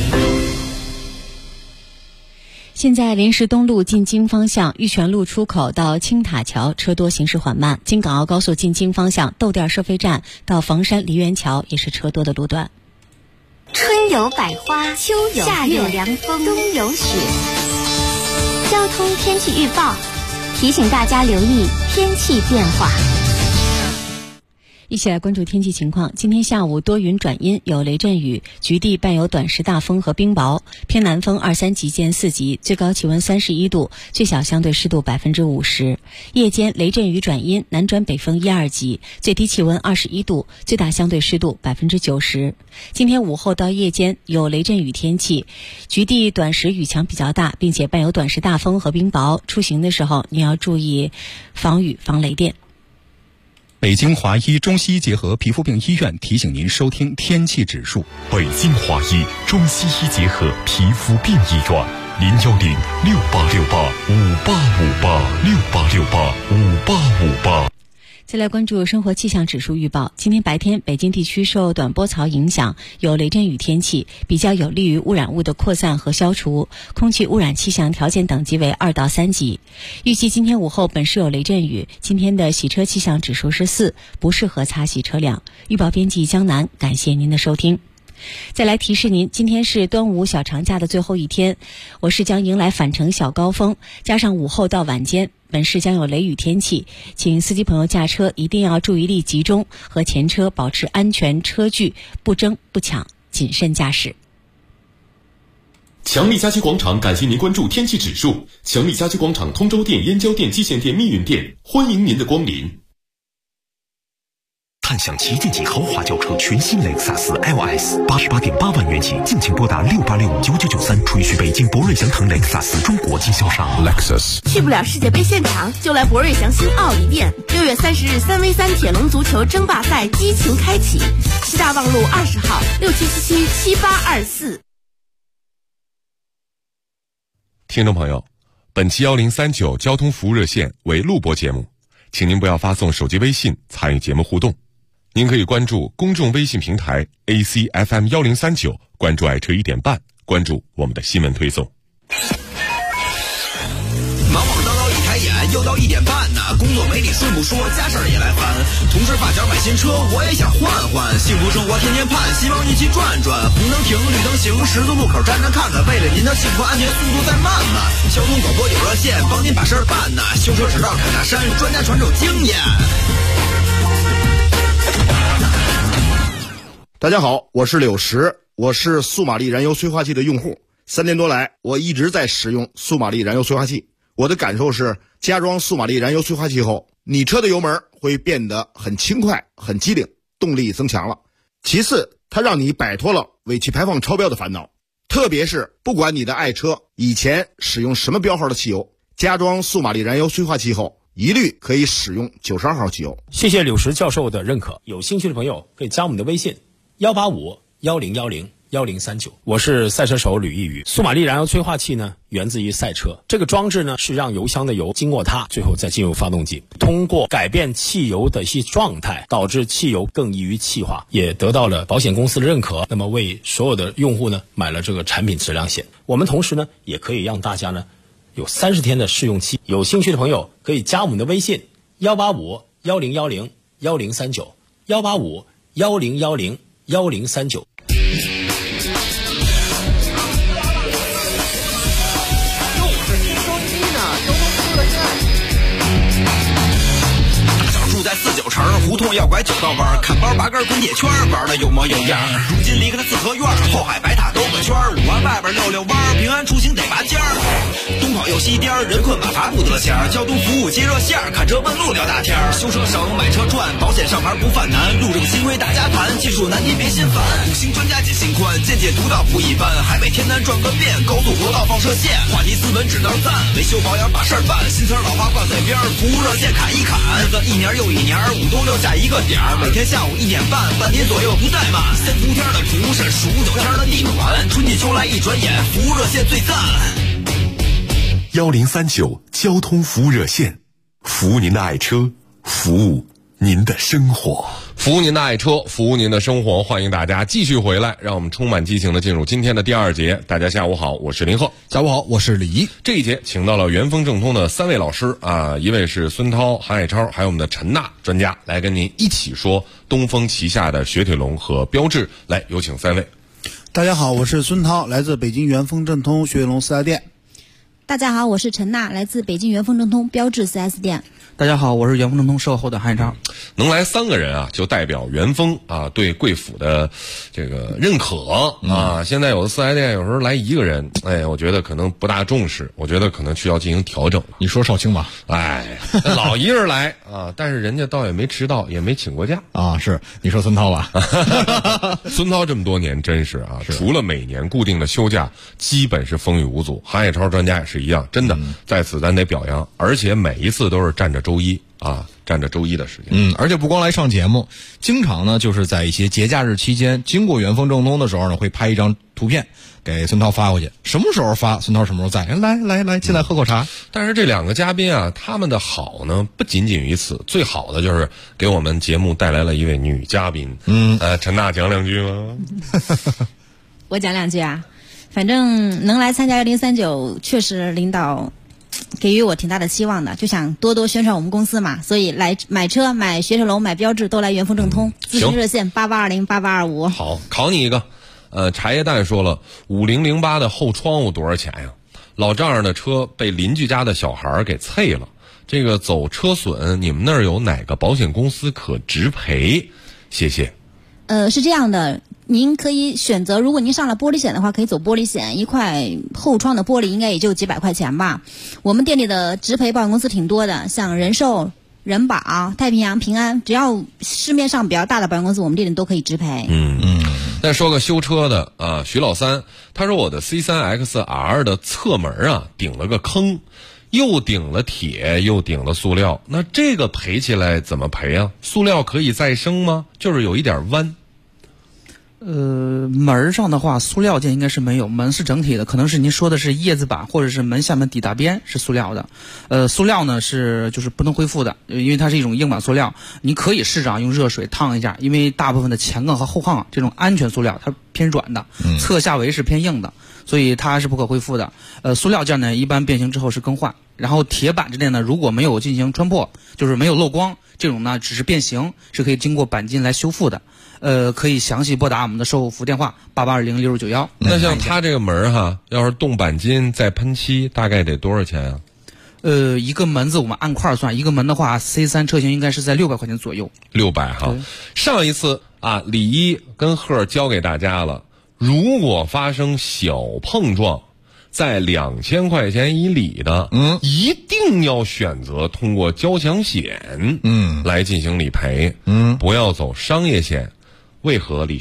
S17: 现在临时东路进京方向玉泉路出口到青塔桥车多，行驶缓慢。京港澳高速进京方向窦店收费站到房山梨园桥也是车多的路段。
S14: 春有百花，秋有夏有凉风，冬有雪。交通天气预报提醒大家留意天气变化。
S17: 一起来关注天气情况。今天下午多云转阴，有雷阵雨，局地伴有短时大风和冰雹，偏南风2、3级见4级，最高气温31度，最小相对湿度50%。夜间雷阵雨转阴，南转北风1、2级，最低气温21度，最大相对湿度90%。今天午后到夜间有雷阵雨天气，局地短时雨强比较大，并且伴有短时大风和冰雹，出行的时候你要注意防雨防雷电。
S22: 北京华医中西医结合皮肤病医院提醒您收听天气指数。
S8: 北京华医中西医结合皮肤病医院，0106868585858
S17: 再来关注生活气象指数预报。今天白天北京地区受短波槽影响，有雷阵雨天气，比较有利于污染物的扩散和消除，空气污染气象条件等级为2到3级。预计今天午后本市有雷阵雨，今天的洗车气象指数是4，不适合擦洗车辆。预报编辑江南，感谢您的收听。再来提示您，今天是端午小长假的最后一天，我市将迎来返程小高峰，加上午后到晚间本市将有雷雨天气，请司机朋友驾车一定要注意力集中，和前车保持安全车距，不争不抢，谨慎驾驶。
S8: 强力家居广场感谢您关注天气指数。强力家居广场通州店、燕郊店、蓟县店、密云店，欢迎您的光临。
S9: 探享旗舰级豪华轿车全新雷克萨斯 LS，88.8万元起，敬请拨打68659993，垂询北京博瑞祥腾雷克萨斯中国经销商。
S23: Lexus 去不了世界杯现场，就来博瑞祥新奥迪店。6月30日3v3铁笼足球争霸赛激情开启，西大望路20号67777824。
S5: 听众朋友，本期1039交通服务热线为录播节目，请您不要发送手机微信参与节目互动。您可以关注公众微信平台 ACFM 1039，关注爱车1点半，关注我们的新闻推送。
S2: 忙忙叨叨一开眼，又到1点半呢。工作没理顺不说，家事儿也来烦。同事发小买新车，我也想换换。幸福生活天天盼，希望一起转转。红灯停，绿灯行，十字路口站站看看。为了您的幸福安全，速度再慢慢。交通广播有热线，帮您把事儿办呢。修车指导砍大山，专家传授经验。
S24: 大家好，我是柳石，我是素马力燃油催化剂的用户。3年多来，我一直在使用素马力燃油催化剂。我的感受是，加装素马力燃油催化剂后，你车的油门会变得很轻快、很机灵，动力增强了。其次，它让你摆脱了尾气排放超标的烦恼。特别是不管你的爱车以前使用什么标号的汽油，加装素马力燃油催化剂后，一律可以使用92号汽油。
S25: 谢谢柳石教授的认可，有兴趣的朋友可以加我们的微信1851010
S1: 1039，我是赛车手吕一宇。苏玛丽燃油催化器呢，源自于赛车。这个装置呢，是让油箱的油经过它，最后再进入发动机，通过改变汽油的一些状态，导致汽油更易于气化，也得到了保险公司的认可。那么为所有的用户呢，买了这个产品质量险。我们同时呢，也可以让大家呢，有30天的试用期。有兴趣的朋友可以加我们的微信185-1010-1039，185-1010-1039。
S2: 住在49城，胡同要拐9道弯，看包拔根滚铁圈，玩的有模有样。如今离开了四合院，后海白塔兜个圈，5环外边溜溜弯，平安出行得拔尖儿。东跑又西颠，人困马乏不得闲，交通服务接热线，看车问路聊大天。修车省，买车赚，保险上牌不犯难，路这个新规大家谈，技术难题别心烦。5星专家解心宽，见解独到不一般，海北天南转个遍，高速国道放射线，话题斯文只能赞，维修保养把事儿办，新词老话挂嘴边，服务热线砍一砍，日子一年又一年，5冬6夏一个点儿，每天下午1点半，半年左右不怠慢。先伏天的厨是数9天的地暖，春季秋来一转眼，服务热线最赞。
S8: 1039交通服务热线，服务您的爱车，服务您的生活，
S5: 服务您的爱车，服务您的生活。欢迎大家继续回来，让我们充满激情的进入今天的第2节。大家下午好，我是林鹤。
S3: 下午好，我是李怡。
S5: 这一节请到了元丰正通的3位老师啊，一位是孙涛、韩海超，还有我们的陈娜专家，来跟您一起说东风旗下的雪铁龙和标致。来，有请3位。
S3: 大家好，我是孙涛，来自北京元丰正通雪铁龙4S店。
S4: 大家好，我是陈娜，来自北京元丰正通标致 4S 店。
S6: 大家好，我是元丰正通售后的韩超。
S5: 能来3个人啊，就代表元丰啊对贵府的这个认可啊。现在有的4S店有时候来1个人，哎，我觉得可能不大重视，我觉得可能需要进行调整。
S3: 你说少卿吧？
S5: 哎，老一人来啊，但是人家倒也没迟到，也没请过假
S3: 啊。是，你说孙涛吧？
S5: 孙涛这么多年真是啊，除了每年固定的休假，基本是风雨无阻。韩海超专家也是一样，真的在此咱得表扬，而且每一次都是站着周一啊，站着周一的时间。
S3: 而且不光来上节目，经常呢就是在一些节假日期间，经过元丰正通的时候呢，会拍一张图片给孙涛发过去。什么时候发，孙涛什么时候在。来，进来喝口茶。
S5: 但是这2个嘉宾啊，他们的好呢不仅仅于此，最好的就是给我们节目带来了一位女嘉宾。陈娜讲2句吗？
S4: 我讲2句啊，反正能来参加1039，确实领导给予我挺大的期望的，就想多多宣传我们公司嘛，所以来买车、买雪铁龙、买标致都来元丰正通。咨询热线88208825。
S5: 好，考你一个。茶叶蛋说了，5008的后窗户多少钱呀？老丈人的车被邻居家的小孩给啐了，这个走车损，你们那儿有哪个保险公司可直赔？谢谢。
S4: 是这样的，您可以选择，如果您上了玻璃险的话，可以走玻璃险，一块后窗的玻璃应该也就几百块钱吧。我们店里的直赔保险公司挺多的，像人寿、人保、太平洋、平安，只要市面上比较大的保险公司，我们店里都可以直赔。
S5: 再说个修车的啊，徐老三，他说我的 C3XR 的侧门啊顶了个坑，又顶了铁，又顶了塑料，那这个赔起来怎么赔啊？塑料可以再生吗？就是有一点弯。
S6: 门上的话，塑料件应该是没有，门是整体的，可能是您说的是叶子板或者是门下面底大边是塑料的。塑料呢就是不能恢复的，因为它是一种硬板塑料，你可以试着用热水烫一下，因为大部分的前杠和后杠这种安全塑料它偏软的，侧下围是偏硬的，所以它是不可恢复的。塑料件呢一般变形之后是更换，然后铁板之类呢如果没有进行穿破，就是没有漏光，这种呢只是变形，是可以经过钣金来修复的。可以详细拨打我们的售后服务电话8820-6591。
S5: 那像它这个门哈，要是动钣金再喷漆，大概得多少钱啊？
S6: 一个门子我们按块算，一个门的话 C3 车型应该是在600块钱左右。
S5: 600哈。上一次啊，李一跟贺教给大家了，如果发生小碰撞，在2000块钱以里的，一定要选择通过交强险，来进行理赔，不要走商业险。为何李兄？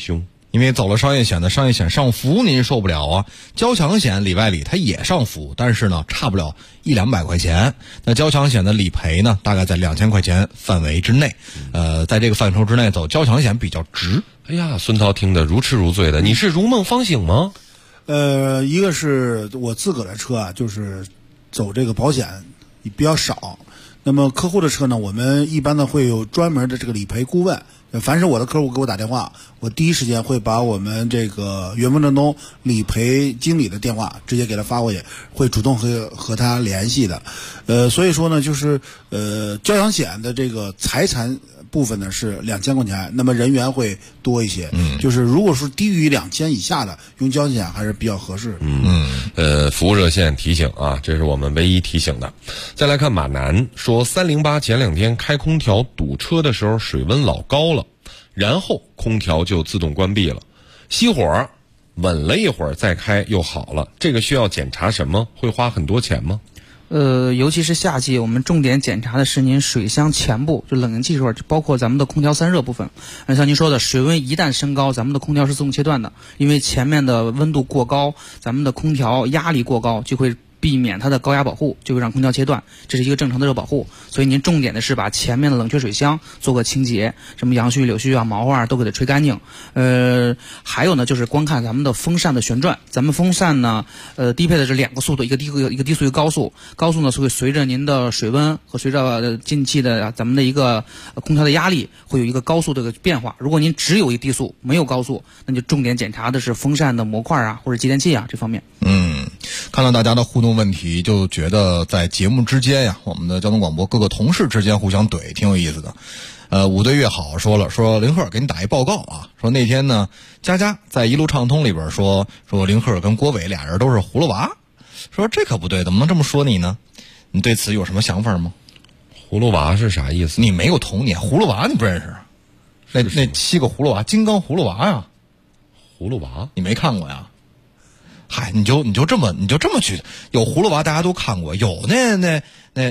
S3: 因为走了商业险的商业险上浮您受不了啊，交强险里外里它也上浮，但是呢差不了100-200块钱。那交强险的理赔呢，大概在2000块钱范围之内，在这个范畴之内走交强险比较值。
S5: 哎呀，孙涛听得如痴如醉的，你是如梦方醒吗？
S7: 一个是我自个儿的车啊，就是走这个保险比较少。那么客户的车呢，我们一般呢会有专门的这个理赔顾问。凡是我的客户给我打电话，我第一时间会把我们这个元丰正东理赔经理的电话直接给他发过去，会主动和他联系的。所以说呢，就是交强险的这个财产部分呢是2000块钱，那么人员会多一些。就是如果说低于2000以下的，用交强险还是比较合适的。
S5: 服务热线提醒啊，这是我们唯一提醒的。再来看马南说，308前2天开空调堵车的时候水温老高了，然后空调就自动关闭了，熄火稳了一会儿再开又好了，这个需要检查什么？会花很多钱吗？
S6: 尤其是夏季，我们重点检查的是您水箱前部，就冷凝器这块，包括咱们的空调散热部分。像您说的，水温一旦升高，咱们的空调是自动切断的，因为前面的温度过高，咱们的空调压力过高，就会避免它的高压保护，就会让空调切断，这是一个正常的热保护。所以您重点的是把前面的冷却水箱做个清洁，什么杨絮、柳絮啊、毛啊都给它吹干净。还有呢，就是观看咱们的风扇的旋转。咱们风扇呢，低配的是2个速度，一个低速一个高速。高速呢是会随着您的水温和随着进气的咱们的一个空调的压力会有一个高速的一个变化。如果您只有一低速没有高速，那就重点检查的是风扇的模块啊或者继电器啊这方面。
S3: 看到大家的互动问题，就觉得在节目之间呀，我们的交通广播各个同事之间互相怼，挺有意思的。五对月好说林鹤给你打一报告啊，说那天呢，佳佳在一路畅通里边说林鹤跟郭伟俩人都是葫芦娃，说这可不对，怎么能这么说你呢？你对此有什么想法吗？
S5: 葫芦娃是啥意思？
S3: 你没有童年，葫芦娃你不认识？那7个葫芦娃，金刚葫芦娃呀。
S5: 葫芦娃
S3: 你没看过呀？嗨，你就这么去，有葫芦娃大家都看过，有那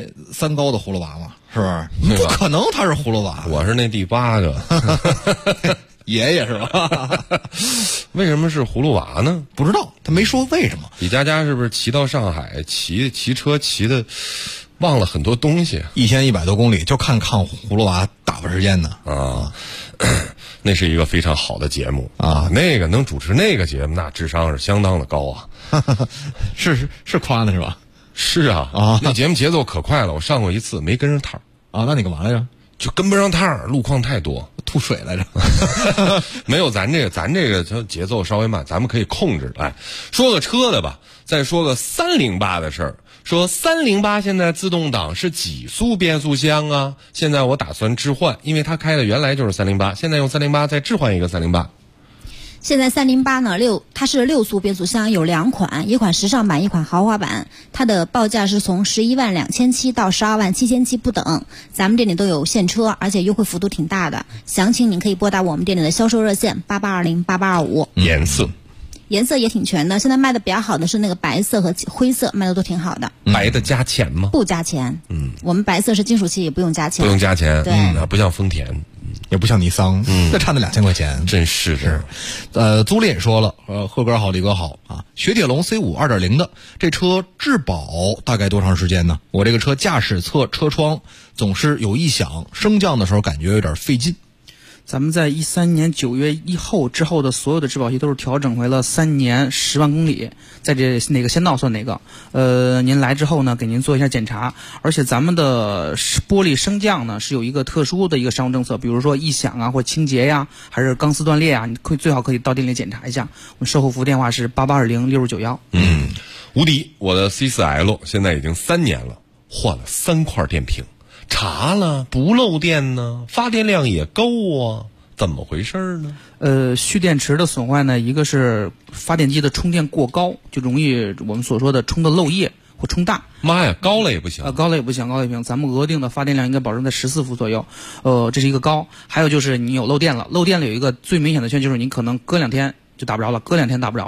S3: 3高的葫芦娃嘛，是不是？不可能他是葫芦娃，
S5: 我是那第8个
S3: 爷爷是吧？
S5: 为什么是葫芦娃呢？
S3: 不知道，他没说为什么。
S5: 李佳佳是不是骑到上海骑车骑的忘了很多东西
S3: ？1100多公里就看葫芦娃打发时间呢
S5: 啊。那是一个非常好的节目啊，那个能主持那个节目，那智商是相当的高啊。
S3: 是夸的是吧？
S5: 是啊，那节目节奏可快了，我上过一次没跟上趟
S3: 啊。那你干嘛来着？
S5: 就跟不上趟，路况太多，
S3: 吐水来着。
S5: 没有，咱这个节奏稍微慢，咱们可以控制。哎，说个车的吧，再说个308的事儿。说308现在自动挡是几速变速箱啊？现在我打算置换，因为它开的原来就是308，现在用308再置换一个308。
S4: 现在308呢它是6速变速箱，有2款，一款时尚版，一款豪华版。它的报价是从112700到127700不等，咱们店里都有现车，而且优惠幅度挺大的。详情您可以拨打我们店里的销售热线88208825。颜色也挺全的，现在卖的比较好的是那个白色和灰色，卖的都挺好的。
S5: 白的加钱吗？
S4: 不加钱。我们白色是金属漆，也不用加钱。
S5: 不用加钱。
S4: 对，
S5: 不像丰田，
S3: 也不像尼桑，这差那2000块钱，
S5: 真是的。
S3: 租赁也说了，贺哥好，李哥好啊。雪铁龙 C5 2.0的这车质保大概多长时间呢？我这个车驾驶侧车窗总是有异响，升降的时候感觉有点费劲。
S6: 咱们在13年9月1号之后的所有的质保期都是调整为了3年10万公里，在这哪个先到算哪个。您来之后呢，给您做一下检查，而且咱们的玻璃升降呢是有一个特殊的一个商务政策，比如说异响啊或清洁呀，还是钢丝断裂啊，你最好可以到店里检查一下。我们售后服务电话是88206591。
S5: 无敌，我的 C4L 现在已经3年了，换了3块电瓶。查了不漏电呢，发电量也够啊，怎么回事呢？
S6: 蓄电池的损坏呢，一个是发电机的充电过高，就容易我们所说的充的漏液或充大。
S5: 妈呀，高了也不行。
S6: 高了也不行，高了也不行。咱们额定的发电量应该保证在14伏左右。这是一个高。还有就是你有漏电了，漏电了有一个最明显的缺就是你可能隔2天就打不着了，隔2天打不着了。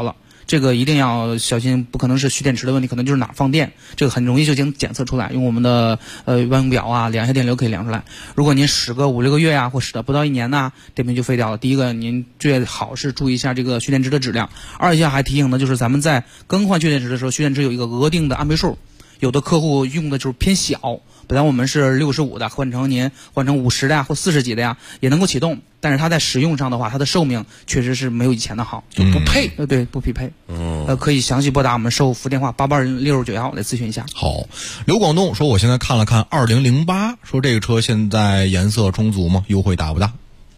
S6: 这个一定要小心，不可能是蓄电池的问题，可能就是哪儿放电，这个很容易就检测出来，用我们的万用表啊量一下电流可以量出来。如果您使个5-6个月呀，或使得不到1年呐，电瓶就废掉了。第一个，您最好是注意一下这个蓄电池的质量。二一下还提醒的就是咱们在更换蓄电池的时候，蓄电池有一个额定的安培数，有的客户用的就是偏小，本来我们是65的，换成50的呀，或40几的呀，也能够启动，但是它在使用上的话，它的寿命确实是没有以前的好，
S3: 就不配。
S6: 对，不匹配。可以详细拨打我们售服电话88206991来咨询一下。
S3: 好，刘广东说，我现在看了看2008，说这个车现在颜色充足吗？优惠大不大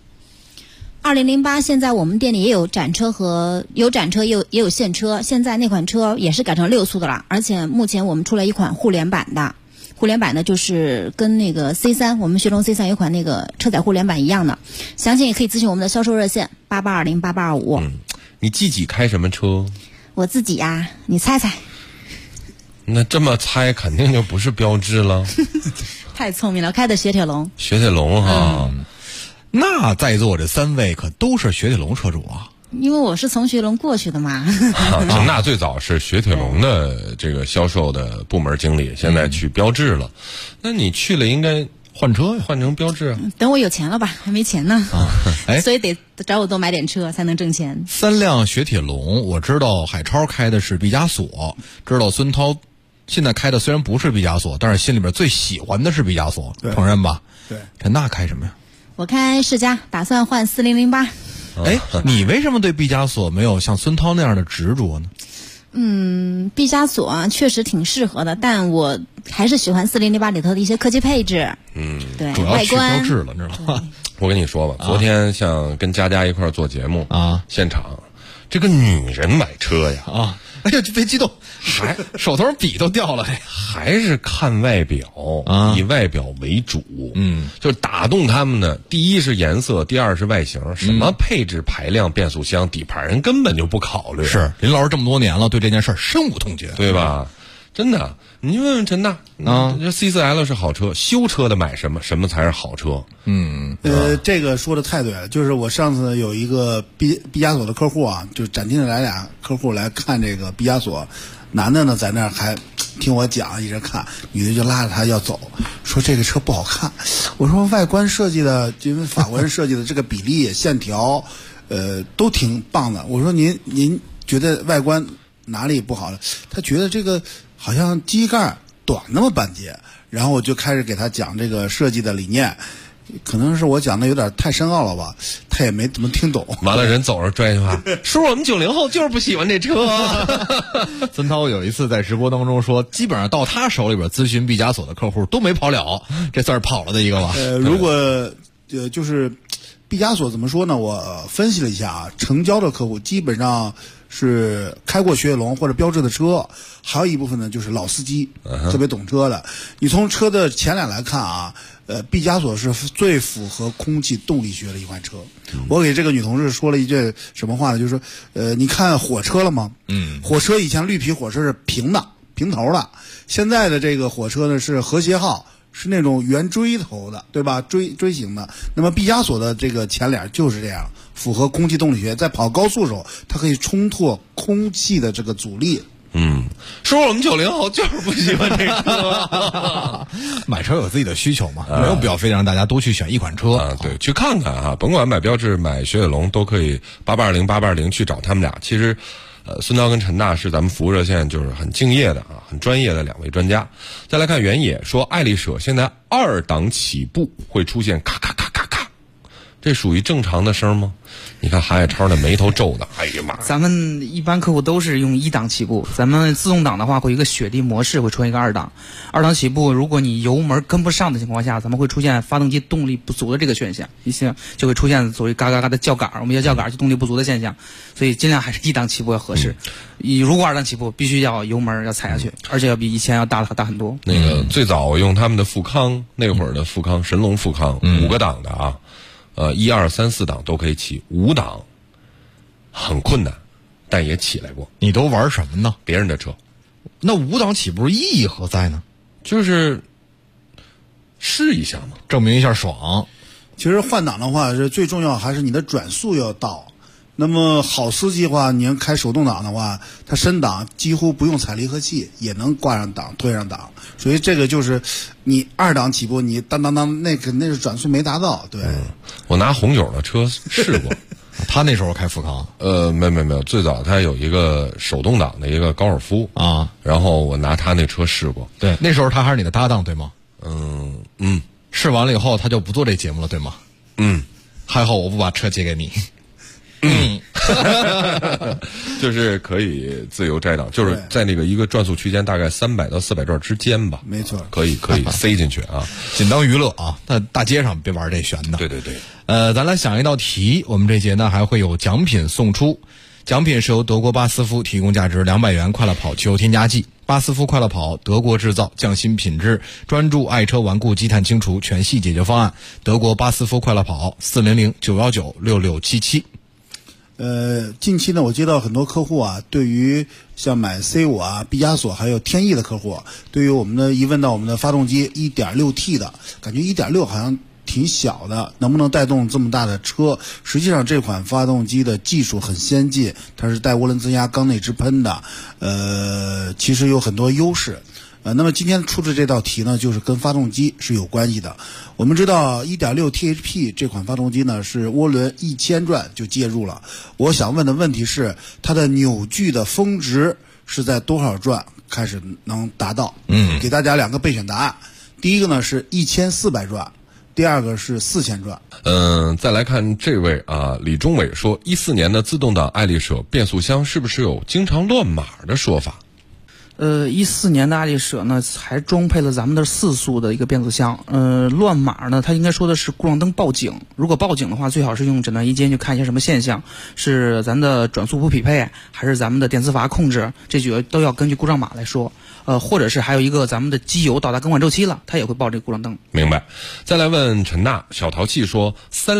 S4: ？2008现在我们店里也有展车也有现车，现在那款车也是改成6速的了，而且目前我们出了一款互联版的就是跟那个 C3 我们雪龙 C3 有款那个车载互联版一样的，详情也可以咨询我们的销售热线88208825。
S5: 你自己开什么车？
S4: 我自己呀，你猜猜。
S5: 那这么猜肯定就不是标致了。
S4: 太聪明了，开的雪铁龙。
S5: 雪铁龙哈。
S3: 那在座这3位可都是雪铁龙车主啊。
S4: 因为我是从雪铁龙过去的嘛。
S5: 陈娜最早是雪铁龙的这个销售的部门经理，现在去标致了。那你去了应该换车呀，换成标致啊。
S4: 等我有钱了吧，还没钱呢。所以得找我多买点车才能挣钱。
S3: 3辆雪铁龙，我知道海超开的是毕加索，知道孙涛现在开的虽然不是毕加索，但是心里边最喜欢的是毕加索，承认吧？
S7: 对。
S3: 陈娜开什么呀？
S4: 我开世嘉，打算换4008。
S3: 你为什么对毕加索没有像孙涛那样的执着呢？
S4: 毕加索啊，确实挺适合的，但我还是喜欢4008里头的一些科技配置。对，
S3: 主要去标致了，知道吗？
S5: 我跟你说吧，昨天像跟佳佳一块儿做节目啊，现场这个女人买车呀
S3: 啊，哎呀，别激动，还手头笔都掉了，
S5: 还是看外表啊，以外表为主。就是打动他们的，第一是颜色，第二是外形，什么配置、排量、变速箱、底盘，人根本就不考虑。
S3: 是林老师这么多年了，对这件事深恶痛绝，
S5: 对吧？真的，你问问陈娜啊，这 C4L 是好车，修车的买什么？什么才是好车？
S7: 这个说的太对了。就是我上次有一个毕加索的客户啊，就展厅里来俩客户来看这个毕加索，男的呢在那儿还听我讲，一直看，女的就拉着他要走，说这个车不好看。我说外观设计的，因为法国人设计的这个比例、线条，都挺棒的。我说您觉得外观哪里不好了？他觉得这个好像机盖短那么半截，然后我就开始给他讲这个设计的理念。可能是我讲的有点太深奥了吧，他也没怎么听懂。
S5: 完了，人走着拽一句话：“叔，我们90后就是不喜欢这车。”
S3: 孙涛有一次在直播当中说，基本上到他手里边咨询毕加索的客户都没跑了，这算是跑了的一个吧。
S7: 如果就是毕加索怎么说呢？我分析了一下啊，成交的客户基本上是开过雪铁龙或者标致的车，还有一部分呢就是老司机，特别懂车的。你从车的前脸来看啊，毕加索是最符合空气动力学的一款车。我给这个女同事说了一句什么话呢？就是说，你看火车了吗？火车以前绿皮火车是平头的，现在的这个火车呢是和谐号。是那种圆锥头的，对吧？锥形的。那么毕加索的这个前脸就是这样，符合空气动力学，在跑高速的时候，它可以冲破空气的这个阻力。
S5: 说我们90后就是不喜欢这车。
S3: 买车有自己的需求嘛，没有必要非得让大家都去选一款车
S5: 啊。对，去看看啊，甭管买标致、买雪铁龙都可以，8820去找他们俩。其实。孙涛跟陈娜是咱们服务热线就是很敬业的啊，很专业的2位专家。再来看原野说，爱丽舍现在2档起步会出现咔咔咔咔咔，这属于正常的声吗？你看韩海超那眉头皱的，哎呀妈！
S6: 咱们一般客户都是用1档起步，咱们自动挡的话会有一个雪地模式，会出现一个2档。2档起步，如果你油门跟不上的情况下，咱们会出现发动机动力不足的这个现象，就会出现所谓嘎嘎嘎的叫杆，我们叫叫杆，就动力不足的现象。所以尽量还是1档起步要合适。如果2档起步，必须要油门要踩下去，而且要比以前要大很多。
S5: 那个最早我用他们的富康那会儿的富康神龙富康5个档的啊。1、2、3、4档都可以起，5档很困难，但也起来过。
S3: 你都玩什么呢？
S5: 别人的车。
S3: 那5档起步意义何在呢？
S5: 就是试一下嘛，
S3: 证明一下爽。
S7: 其实换挡的话，是最重要还是你的转速要到。 那么好司机的话，你要开手动挡的话，它升档几乎不用踩离合器也能挂上档、推上档，所以这个就是你2档起步，你当当当，那肯定是转速没达到。对，
S5: 我拿红友的车试过。
S3: 他那时候开富康，
S5: 没有，最早他有一个手动挡的一个高尔夫
S3: 啊，
S5: 然后我拿他那车试过。
S3: 对，那时候他还是你的搭档，对吗？试完了以后他就不做这节目了，对吗？还好我不把车借给你。
S5: 就是可以自由摘档，就是在那个一个转速区间大概300到400转之间吧。
S7: 没错，
S5: 可以塞进去啊，
S3: 仅当娱乐啊。那大街上别玩这悬的。
S5: 对。
S3: 咱来想一道题，我们这节呢还会有奖品送出。奖品是由德国巴斯夫提供价值200元快乐跑汽油添加剂。巴斯夫快乐跑，德国制造，匠心品质，专注爱车顽固积碳清除全系解决方案。德国巴斯夫快乐跑，400-919-6677。
S7: 近期呢，我接到很多客户啊，对于像买 C5 啊、毕加索还有天翼的客户，对于我们的一问到我们的发动机 1.6T 的，感觉 1.6 好像挺小的，能不能带动这么大的车？实际上这款发动机的技术很先进，它是带涡轮增压缸内直喷的，其实有很多优势。那么今天出的这道题呢，就是跟发动机是有关系的。我们知道 1.6 THP 这款发动机呢，是涡轮1000转就介入了。我想问的问题是，它的扭矩的峰值是在多少转开始能达到？给大家2个备选答案。第一个呢是1400转，第二个是4000转。
S5: 再来看这位啊，李忠伟说，14年的自动挡爱丽舍变速箱是不是有经常乱码的说法
S6: ？14年的爱丽舍呢，还装配了咱们的4速的一个变速箱。乱码呢，它应该说的是故障灯报警。如果报警的话，最好是用诊断仪监去看一下什么现象，是咱的转速不匹配，还是咱们的电磁阀控制，这几个都要根据故障码来说。或者是还有一个咱们的机油到达更换周期了，它也会报这个故障灯。
S5: 明白。再来问陈娜，小淘气说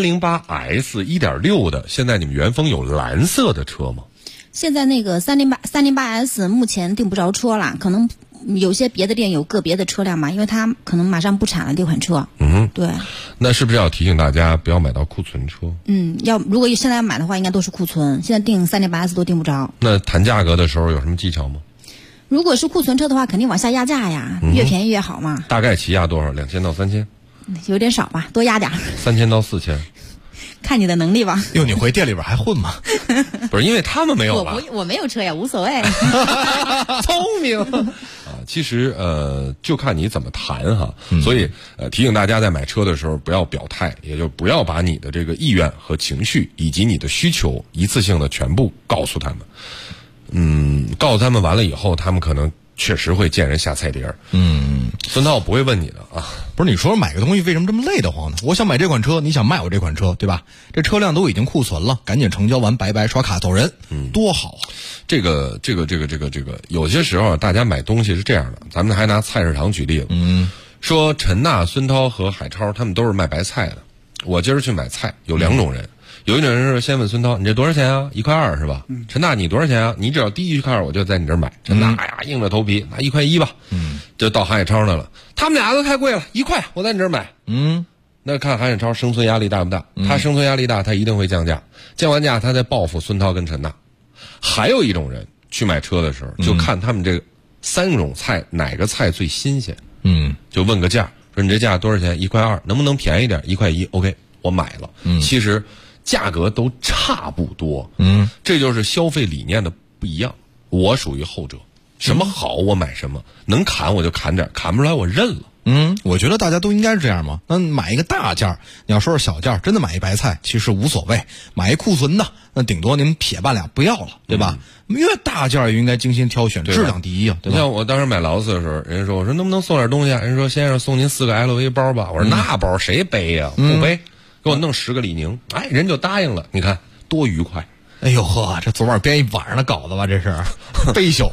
S5: 308S 1.6的，现在你们元丰有蓝色的车吗？
S4: 现在那个308S 目前订不着车了，可能有些别的店有个别的车辆嘛，因为它可能马上不产了这款车。对。
S5: 那是不是要提醒大家不要买到库存车？
S4: 如果现在要买的话，应该都是库存，现在订308S 都订不着。
S5: 那谈价格的时候有什么技巧吗？
S4: 如果是库存车的话，肯定往下压价呀，越便宜越好嘛。
S5: 大概起压多少？2000到3000？
S4: 有点少吧，多压点。
S5: 3000到4000。
S4: 看你的能力吧。
S3: 你回店里边还混吗？
S5: 不是，因为他们没有吧？
S4: 我没有车呀，无所谓。
S3: 聪明
S5: 其实就看你怎么谈哈。所以提醒大家在买车的时候不要表态，也就不要把你的这个意愿和情绪以及你的需求一次性的全部告诉他们。告诉他们完了以后，他们可能确实会见人下菜碟儿。孙涛不会问你的啊。
S3: 不是，你说买个东西为什么这么累得慌呢？我想买这款车，你想卖我这款车，对吧？这车辆都已经库存了，赶紧成交完，拜拜，刷卡走人，多好啊！
S5: 这个，有些时候大家买东西是这样的，咱们还拿菜市场举例子。说陈娜、孙涛和海超他们都是卖白菜的。我今儿去买菜，有2种人。有一种人是先问孙涛，你这多少钱啊？1块2是吧？陈娜你多少钱啊？你只要低于1块2，我就在你这儿买。陈娜硬着头皮拿1块1吧，就到海超那了。他们俩都太贵了，1块我在你这儿买。那看海超生存压力大不大？他生存压力大，他一定会降价，降完价他再报复孙涛跟陈娜。还有一种人去买车的时候，就看他们这个3种菜哪个菜最新鲜，就问个价，说你这价多少钱？1块2，能不能便宜点？1块1 ，OK， 我买了。其实价格都差不多，这就是消费理念的不一样。我属于后者，什么好我买什么，能砍我就砍点，砍不出来我认了。
S3: 我觉得大家都应该是这样嘛。那买一个大件，你要说是小件，真的买一白菜其实无所谓，买一库存的，那顶多您撇半俩不要了，对吧？越大件也应该精心挑选，质量第一啊，对吧？
S5: 像我当时买劳斯的时候，人家说我说能不能送点东西啊？人家说先生送您4个 LV 包吧。我说那包谁背呀？不背。给我弄10个李宁，人就答应了，你看多愉快！
S3: 哎呦呵，这昨晚编一晚上的稿子吧，这是背一宿。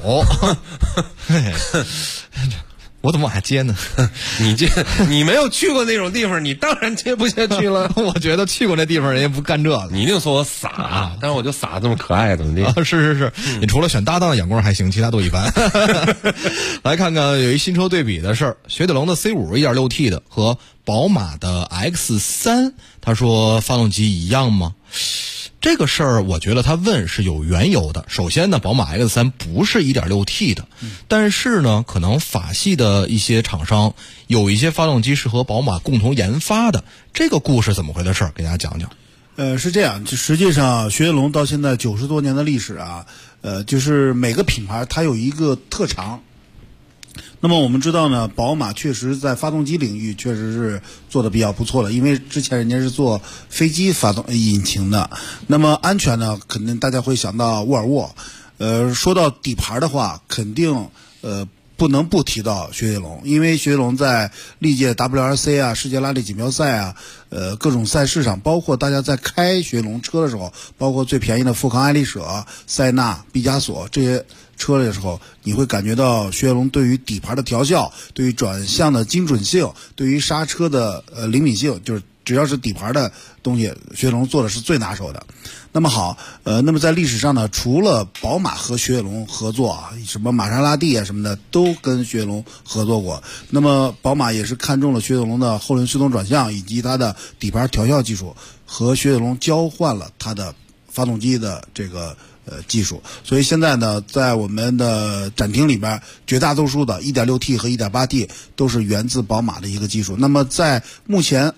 S3: 我怎么往下接呢？
S5: 你没有去过那种地方，你当然接不下去了。
S3: 我觉得去过那地方，人家不干这个。
S5: 你一定说我傻，但是我就傻这么可爱，怎么的？
S3: 是，你除了选搭档的眼光还行，其他都一般。来看看有一新车对比的事儿，雪铁龙的 C5 1.6T 的和宝马的 X3，他说发动机一样吗？ 这个事儿我觉得他问是有缘由的。首先呢，宝马 X3 不是 1.6T 的，但是呢，可能法系的一些厂商有一些发动机是和宝马共同研发的，这个故事怎么回事？给大家讲讲。
S7: 是这样，就实际上雪铁龙到现在90多年的历史啊，就是每个品牌它有一个特长。那么我们知道呢，宝马确实在发动机领域确实是做的比较不错的，因为之前人家是做飞机发动引擎的。那么安全呢，肯定大家会想到沃尔沃。说到底盘的话，肯定不能不提到雪铁龙，因为雪铁龙在历届 WRC 啊、世界拉力锦标赛啊、各种赛事上，包括大家在开雪铁龙车的时候，包括最便宜的富康、爱丽舍、塞纳、毕加索这些车的时候，你会感觉到雪铁龙对于底盘的调校、对于转向的精准性、对于刹车的灵敏性，就是只要是底盘的东西，雪铁龙做的是最拿手的。那么好，那么在历史上呢，除了宝马和雪铁龙合作啊，什么玛莎拉蒂啊什么的都跟雪铁龙合作过。那么宝马也是看中了雪铁龙的后轮驱动转向以及它的底盘调校技术，和雪铁龙交换了它的发动机的这个技术。所以现在呢，在我们的展厅里边，绝大多数的 1.6T 和 1.8T 都是源自宝马的一个技术。那么在目前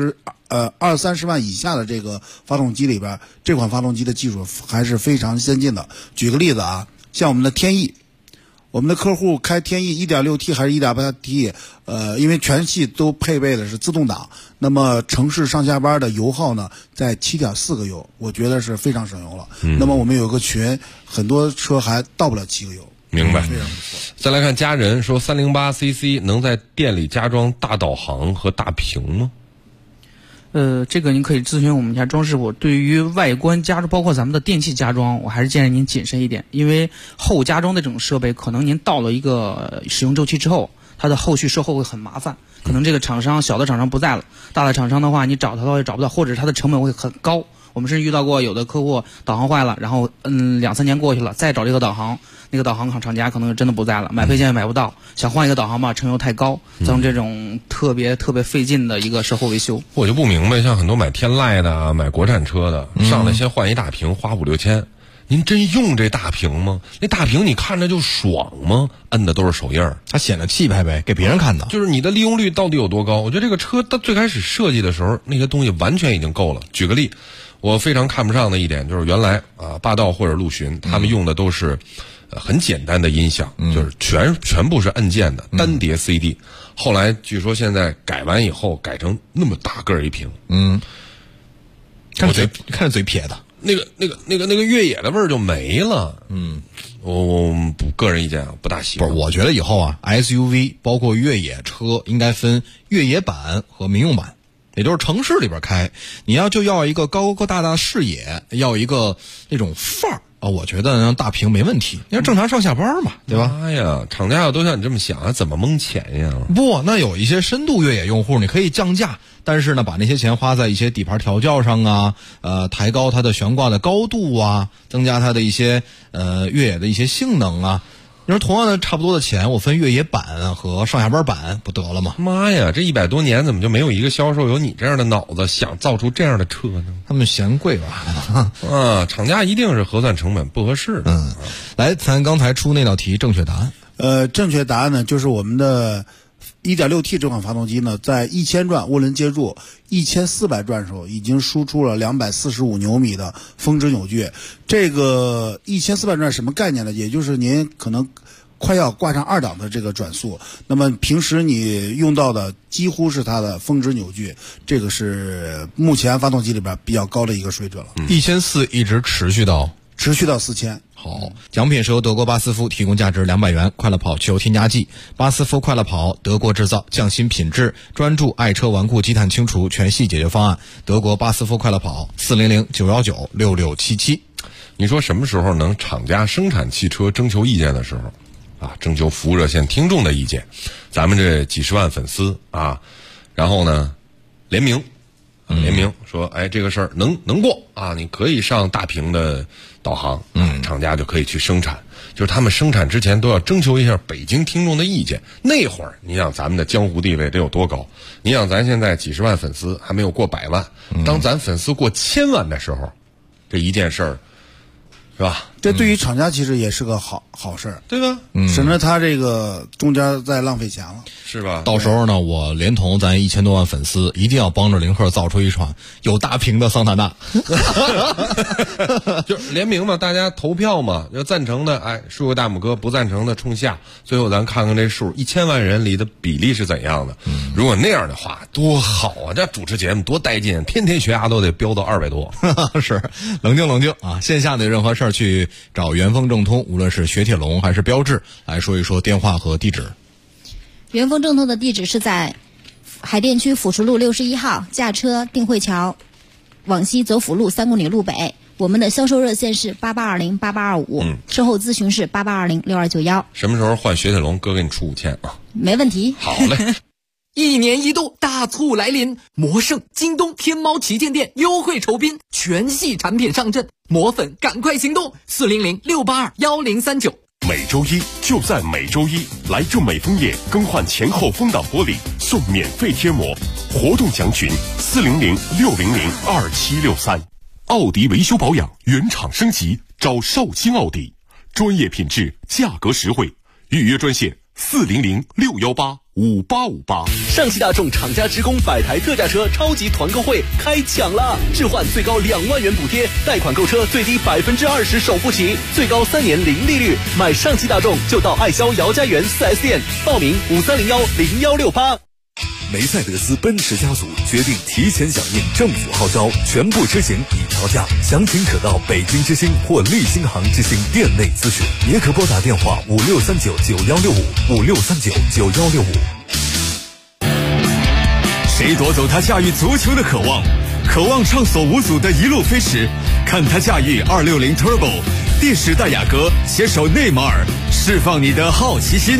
S7: 20-30万以下的这个发动机里边，这款发动机的技术还是非常先进的。举个例子啊，像我们的天翼，我们的客户开天翼 1.6T 还是 1.8T， 因为全系都配备的是自动挡，那么城市上下班的油耗呢在 7.4 个油，我觉得是非常省油了。那么我们有个群，很多车还到不了7个油。
S5: 明白，
S7: 非常不错。
S5: 再来看家人说308cc 能在店里加装大导航和大屏吗？
S6: 这个您可以咨询我们家装饰部。对于外观加装，包括咱们的电器加装，我还是建议您谨慎一点，因为后加装的这种设备，可能您到了一个使用周期之后，它的后续售后会很麻烦。可能这个厂商小的厂商不在了，大的厂商的话，你找他的话也找不到，或者它的成本会很高。我们是遇到过有的客户导航坏了，然后2-3年过去了，再找这个导航，那个导航厂家可能真的不在了，买配件也买不到，想换一个导航吧，成油太高，造成这种特别费劲的一个售后维修。
S5: 我就不明白，像很多买天籁的啊，买国产车的，上来先换一大屏，花5-6千。您真用这大屏吗？那大屏你看着就爽吗？摁的都是手印儿，
S3: 它显得气派呗，给别人看的。
S5: 就是你的利用率到底有多高？我觉得这个车它最开始设计的时候，那些东西完全已经够了。举个例，我非常看不上的一点就是原来啊，霸道或者陆巡他们用的都是很简单的音响，就是全部是按键的单碟 CD。后来据说现在改完以后改成那么大个一屏，
S3: 看着嘴撇的。
S5: 那个越野的味儿就没了。我个人意见不大喜欢。
S3: 不是，我觉得以后啊 ，SUV 包括越野车应该分越野版和民用版，也就是城市里边开，你就要一个高大的视野，要一个那种范儿啊。我觉得大屏没问题，要正常上下班嘛，对吧？
S5: 哎呀，厂家要都像你这么想，怎么蒙钱呀？
S3: 不，那有一些深度越野用户，你可以降价。但是呢，把那些钱花在一些底盘调教上啊，抬高它的悬挂的高度啊，增加它的一些越野的一些性能啊。你说同样的差不多的钱，我分越野版和上下班版不得了吗？
S5: 妈呀，这100多年怎么就没有一个销售有你这样的脑子，想造出这样的车呢？
S3: 他们嫌贵吧？
S5: 厂家一定是核算成本不合适的。
S3: 来，咱刚才出那道题正确答案。
S7: 正确答案呢，就是我们的1.6T 这款发动机呢，在1000转涡轮接住1400转的时候，已经输出了245牛米的峰值扭矩。这个1400转什么概念呢？也就是您可能快要挂上2档的这个转速，那么平时你用到的几乎是它的峰值扭矩，这个是目前发动机里边比较高的一个水准了。
S3: 1400一直持续到
S7: 4000。
S3: 好，奖品是由德国巴斯夫提供价值200元快乐跑汽油添加剂。巴斯夫快乐跑，德国制造，匠心品质，专注爱车顽固积碳清除全系解决方案。德国巴斯夫快乐跑，400-919-6677。
S5: 你说什么时候能厂家生产汽车征求意见的时候啊？征求服务热线听众的意见，咱们这几十万粉丝啊，然后呢联名说，哎，这个事儿能过啊，你可以上大屏的导航，厂家就可以去生产。就是他们生产之前都要征求一下北京听众的意见。那会儿你想咱们的江湖地位得有多高？你想咱现在几十万粉丝还没有过100万，当咱粉丝过1000万的时候， 这一件事儿，是吧？
S7: 这对于厂家其实也是个好事儿，
S5: 对吧？
S7: 省得他这个中间再浪费钱了，
S5: 是吧？
S3: 到时候呢，我连同咱1000多万粉丝，一定要帮着林鹤造出一款有大屏的桑塔纳。
S5: 就联名嘛，大家投票嘛，要赞成的哎竖个大拇哥，不赞成的冲下。最后咱看看这数，1000万人里的比例是怎样的。如果那样的话，多好啊！这主持节目多带劲，天天血压都得飙到200多。
S3: 是，冷静啊！线下的任何事儿去找元丰正通，无论是雪铁龙还是标致，来说一说电话和地址。
S4: 元丰正通的地址是在海淀区辅石路61号，驾车定慧桥往西走辅路3公里路北。我们的销售热线是88208825，售后咨询是88206291。
S5: 什么时候换雪铁龙，哥给你出5000啊？
S4: 没问题。
S5: 好嘞。
S19: 1年1度大促来临，魔盛、京东、天猫旗舰店优惠酬宾，全系产品上阵，魔粉赶快行动！400-682-1039。
S8: 每周一就在每周一，来正美枫叶更换前后风挡玻璃送免费贴膜，活动详询400-600-2763。奥迪维修保养原厂升级，找绍兴奥迪，专业品质，价格实惠，预约专线400-618-5858。
S11: 上汽大众厂家职工100台特价车超级团购会开抢了，置换最高2万元补贴，贷款购车最低20%首付起，最高3年零利率。买上汽大众就到爱肖姚家园4S店，报名5301-0168。
S13: 梅赛德斯奔驰家族决定提前响应政府号召，全部车型已调价，详情可到北京之星或利星行之星店内咨询，也可拨打电话5639916556399165。
S15: 谁夺走他驾驭足球的渴望？渴望畅所无阻的一路飞驰，看他驾驭260 Turbo， 第10代雅阁携手内马尔，释放你的好奇心。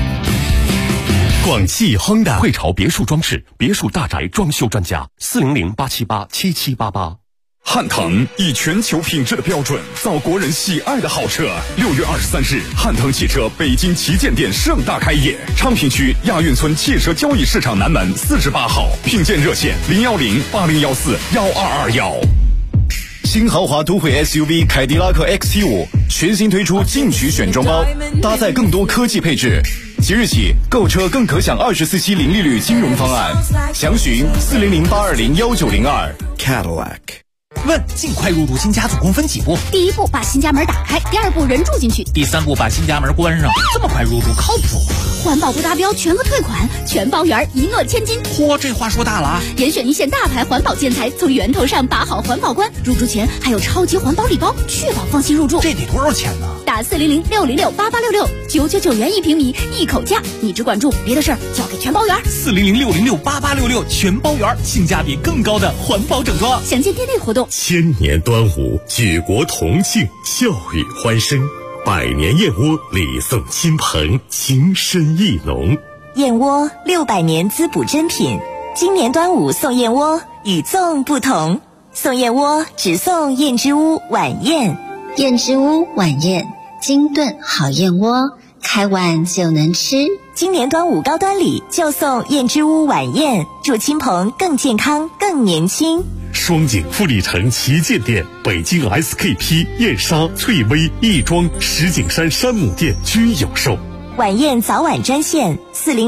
S8: 广汽Honda汇潮别墅装饰，别墅大宅装修专家，400-878-7788。
S18: 汉腾以全球品质的标准造国人喜爱的好车。6月23日，汉腾汽车北京旗舰店盛大开业，昌平区亚运村汽车交易市场南门48号，聘建热线010-8014-1221。
S25: 新豪华都会 SUV 凯迪拉克 XT5 全新推出进取选装包，搭载更多科技配置。即日起购车更可享24期零利率金融方案，详询400-820-1902。 Cadillac。
S19: 问尽快入住新家总共分几步？
S23: 第一步把新家门打开，第二步人住进去，
S19: 第3步把新家门关上。这么快入住靠谱？
S23: 环保不达标全额退款，全包圆，一诺千金。
S19: 嚯，这话说大了啊！
S23: 严选一线大牌环保建材，从源头上把好环保关。入住前还有超级环保礼包，确保放心入住。
S19: 这得多少钱呢？
S23: 打400-606-8866，999元1平米，一口价。你只管住，别的事儿交给全包圆。
S19: 400-606-8866，全包圆，性价比更高的环保整装。
S23: 详见店内活动。
S8: 千年端午，举国同庆，笑语欢声。100年燕窝，礼送亲朋，情深意浓。
S26: 燕窝600年滋补珍品，今年端午送燕窝，与粽不同。送燕窝只送燕之屋晚宴，
S27: 燕之屋晚宴，精炖好燕窝，开碗就能吃。
S26: 今年端午高端礼就送燕之屋晚宴，祝亲朋更健康更年轻。
S8: 双井富力城旗舰店、北京 SKP、燕莎、翠微、亦庄、石景山山姆店均有售。
S26: 晚宴早晚专线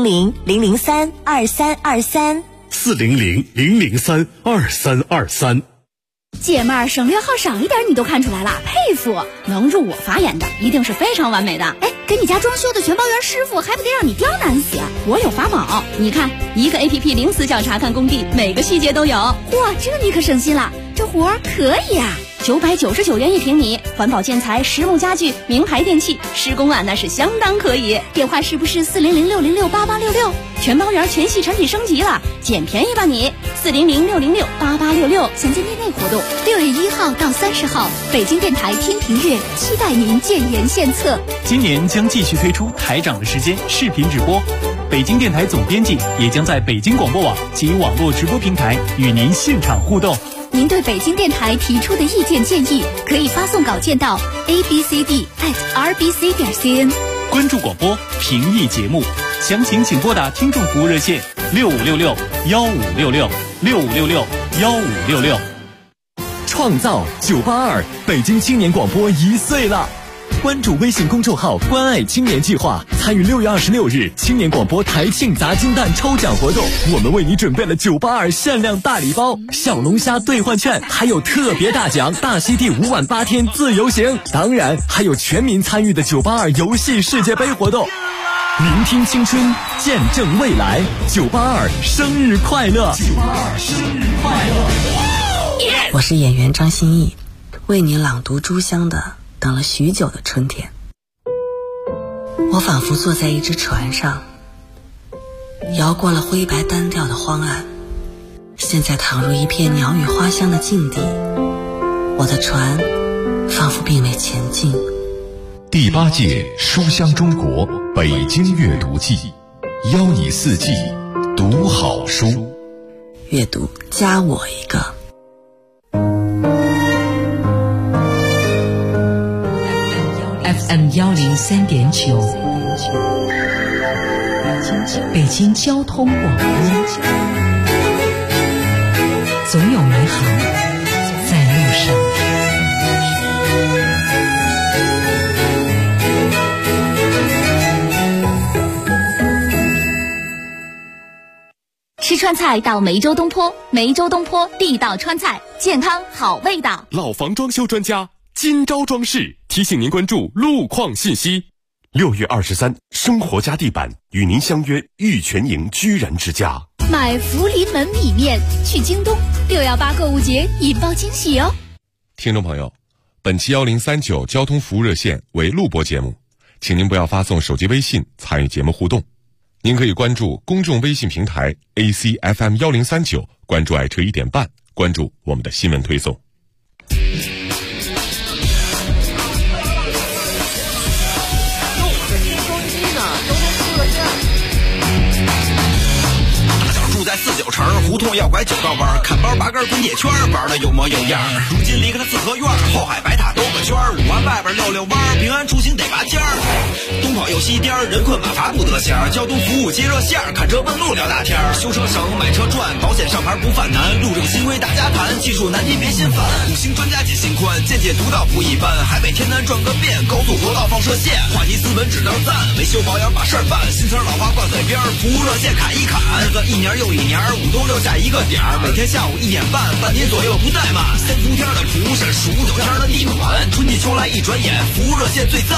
S26: 400-003-2323
S8: 400-003-2323。
S23: 姐妹儿，省略号少一点你都看出来了，佩服！能入我法眼的一定是非常完美的。哎，给你家装修的全包圆师傅还不得让你刁难死？我有法宝，你看，一个 APP 零死角查看工地，每个细节都有。哇，这你可省心了，这活儿可以啊！999元1平米，环保建材、实木家具、名牌电器，施工啊那是相当可以。电话是不是400-606-8866？全包圆全系产品升级了，捡便宜吧你！400-606-8866，详见店内活动。6月1号到30号，北京电台天平月，期待您建言献策。
S12: 今年将继续推出台长的时间视频直播，北京电台总编辑也将在北京广播网及网络直播平台与您现场互动。
S23: 您对北京电台提出的意见建议，可以发送稿件到 abcd@rbc.cn。
S12: 关注广播，评议节目，详情请拨打听众服务热线6566-1566 6566-1566。
S11: 创造982，北京青年广播1岁了。关注微信公众号关爱青年计划，参与6月26日青年广播台庆砸金蛋抽奖活动，我们为你准备了982限量大礼包、小龙虾兑换券，还有特别大奖大溪地5晚8天自由行，当然还有全民参与的982游戏世界杯活动。聆听青春，见证未来，982生日快乐！982生日快乐！
S10: 我是演员张歆艺，为你朗读朱湘的等了许久的春天。我仿佛坐在一只船上，摇过了灰白单调的荒岸，现在躺入一片鸟语花香的境地，我的船仿佛并未前进。
S9: 第8届书香中国北京阅读季，邀你4季读好书，
S10: 阅读加我一个。
S14: FM 103.9，北京交通广播，总有美好在路上。
S23: 吃川菜到梅州东坡，梅州东坡地道川菜，健康好味道。
S12: 老房装修专家金招装饰提醒您关注路况信息。6月23，生活家地板与您相约玉泉营居然之家。
S23: 买福临门米面去京东，618购物节引爆惊喜哦！
S5: 听众朋友，本期1039交通服务热线为录播节目，请您不要发送手机微信参与节目互动。您可以关注公众微信平台 ACFM 1039，关注爱车1点半，关注我们的新闻推送。
S2: 在49城胡同要拐9道弯，看包拔根滚铁圈，玩的有模有样。如今离开了四合院，后海白塔兜个圈，5环外边溜弯，平安出行得拔尖儿。东跑右西颠，人困马乏不得闲。交通服务接热线，看车问路聊大天。修车省，买车赚，保险上牌不犯难。路政新规大家谈，技术难题别心烦。5星专家解心宽，见解独到不一般。海北天南转个遍，高速国道放射线，话题斯文只道赞，维修保养把事儿办。新词老话挂嘴边，服务热线砍一砍。日子一年又一年，5冬6夏一个点儿，每天下午1点半，半年左右不怠慢。3伏天的蒲是数9天的逆款，春季秋来一转眼，服务热线最赞。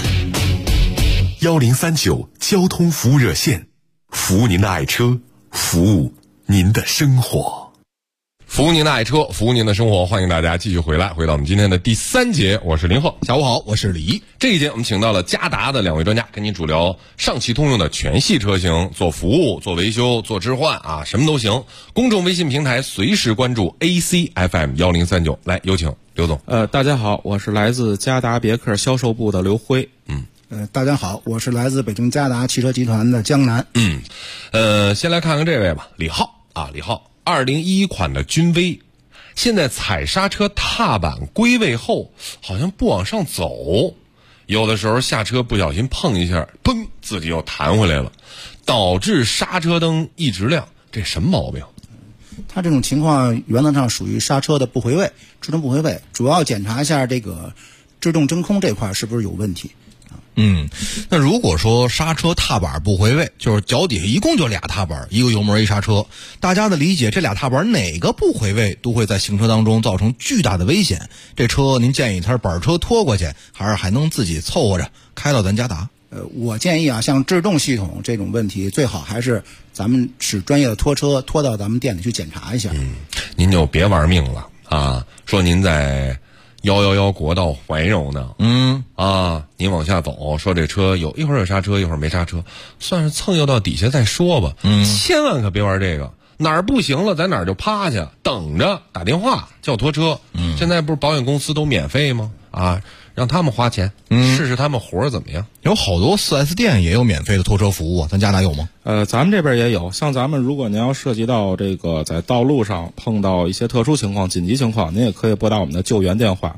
S12: 1039交通服务热线，服务您的爱车，服务您的生活。
S5: 服务您的爱车，服务您的生活，欢迎大家继续回到我们今天的第3节。我是林鹤，
S3: 下午好，我是李一。
S5: 这一节我们请到了嘉达的2位专家，跟您主聊上汽通用的全系车型，做服务、做维修、做置换啊，什么都行。公众微信平台随时关注 ACFM 1039，来有请刘总。
S6: 大家好，我是来自嘉达别克销售部的刘辉。
S7: 大家好，我是来自北京嘉达汽车集团的江南。
S5: 先来看看这位吧，李浩啊，李浩，2011款的君威，现在踩刹车踏板归位后，好像不往上走，有的时候下车不小心碰一下，砰，自己又弹回来了，导致刹车灯一直亮，这什么毛病？
S7: 它这种情况原则上属于刹车的不回位，制动不回位，主要检查一下这个制动真空这块是不是有问题。
S3: 那如果说刹车踏板不回位，就是脚底下一共就俩踏板，一个油门一刹车，大家的理解，这俩踏板哪个不回位都会在行车当中造成巨大的危险。这车您建议他是板车拖过去，还是还能自己凑合着开到咱嘉达？
S7: 我建议啊，像制动系统这种问题，最好还是咱们使专业的拖车拖到咱们店里去检查一下。
S5: 您就别玩命了啊！说您在111国道怀柔呢，您往下走，说这车一会儿有刹车，一会儿没刹车，算是蹭悠到底下再说吧。千万可别玩这个，哪儿不行了，在哪儿就趴下，等着打电话叫拖车。现在不是保险公司都免费吗？让他们花钱，试试他们活怎么样？
S3: 有好多 4S 店也有免费的拖车服务啊，咱嘉达有吗？
S6: 咱们这边也有。像咱们如果您要涉及到这个在道路上碰到一些特殊情况、紧急情况，您也可以拨打我们的救援电话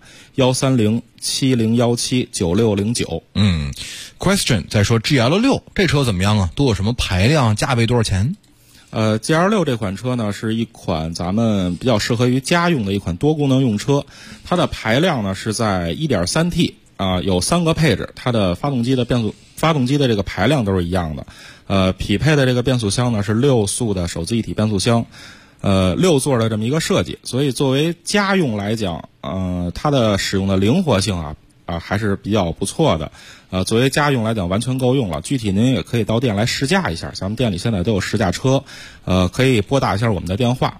S6: 13070179609。
S3: Question 再说 GL6 这车怎么样啊？都有什么排量？价位多少钱？
S1: GL6 这款车呢是一款咱们比较适合于家用的一款多功能用车，它的排量呢是在 1.3T 有3个配置，它的发动机的这个排量都是一样的，匹配的这个变速箱呢是6速的手自一体变速箱，6座的这么一个设计，所以作为家用来讲，它的使用的灵活性还是比较不错的，作为家用来讲完全够用了。具体您也可以到店来试驾一下，咱们店里现在都有试驾车，可以拨打一下我们的电话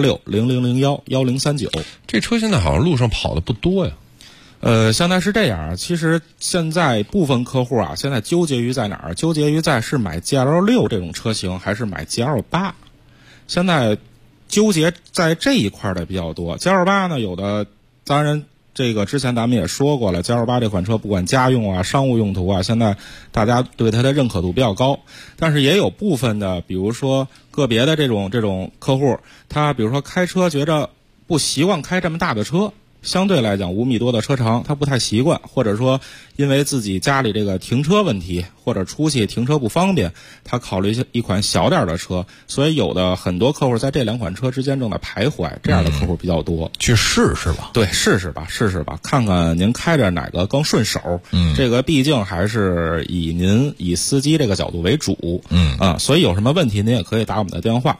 S1: 18600011039。
S5: 这车现在好像路上跑的不多呀。
S1: 现在是这样，其实现在部分客户现在纠结于在哪儿？纠结于在是买 GL6 这种车型还是买 GL8， 现在纠结在这一块的比较多。GL8 呢，有的当然这个之前咱们也说过了，GL8这款车不管家用商务用途现在大家对它的认可度比较高，但是也有部分的，比如说个别的这种客户，他比如说开车觉着不习惯开这么大的车，相对来讲5米多的车长他不太习惯，或者说因为自己家里这个停车问题或者出去停车不方便，他考虑一款小点的车，所以有的很多客户在这2款车之间正在徘徊，这样的客户比较多。
S3: 去试试吧。
S1: 对，试试吧，看看您开着哪个更顺手。这个毕竟还是以司机这个角度为主。所以有什么问题您也可以打我们的电话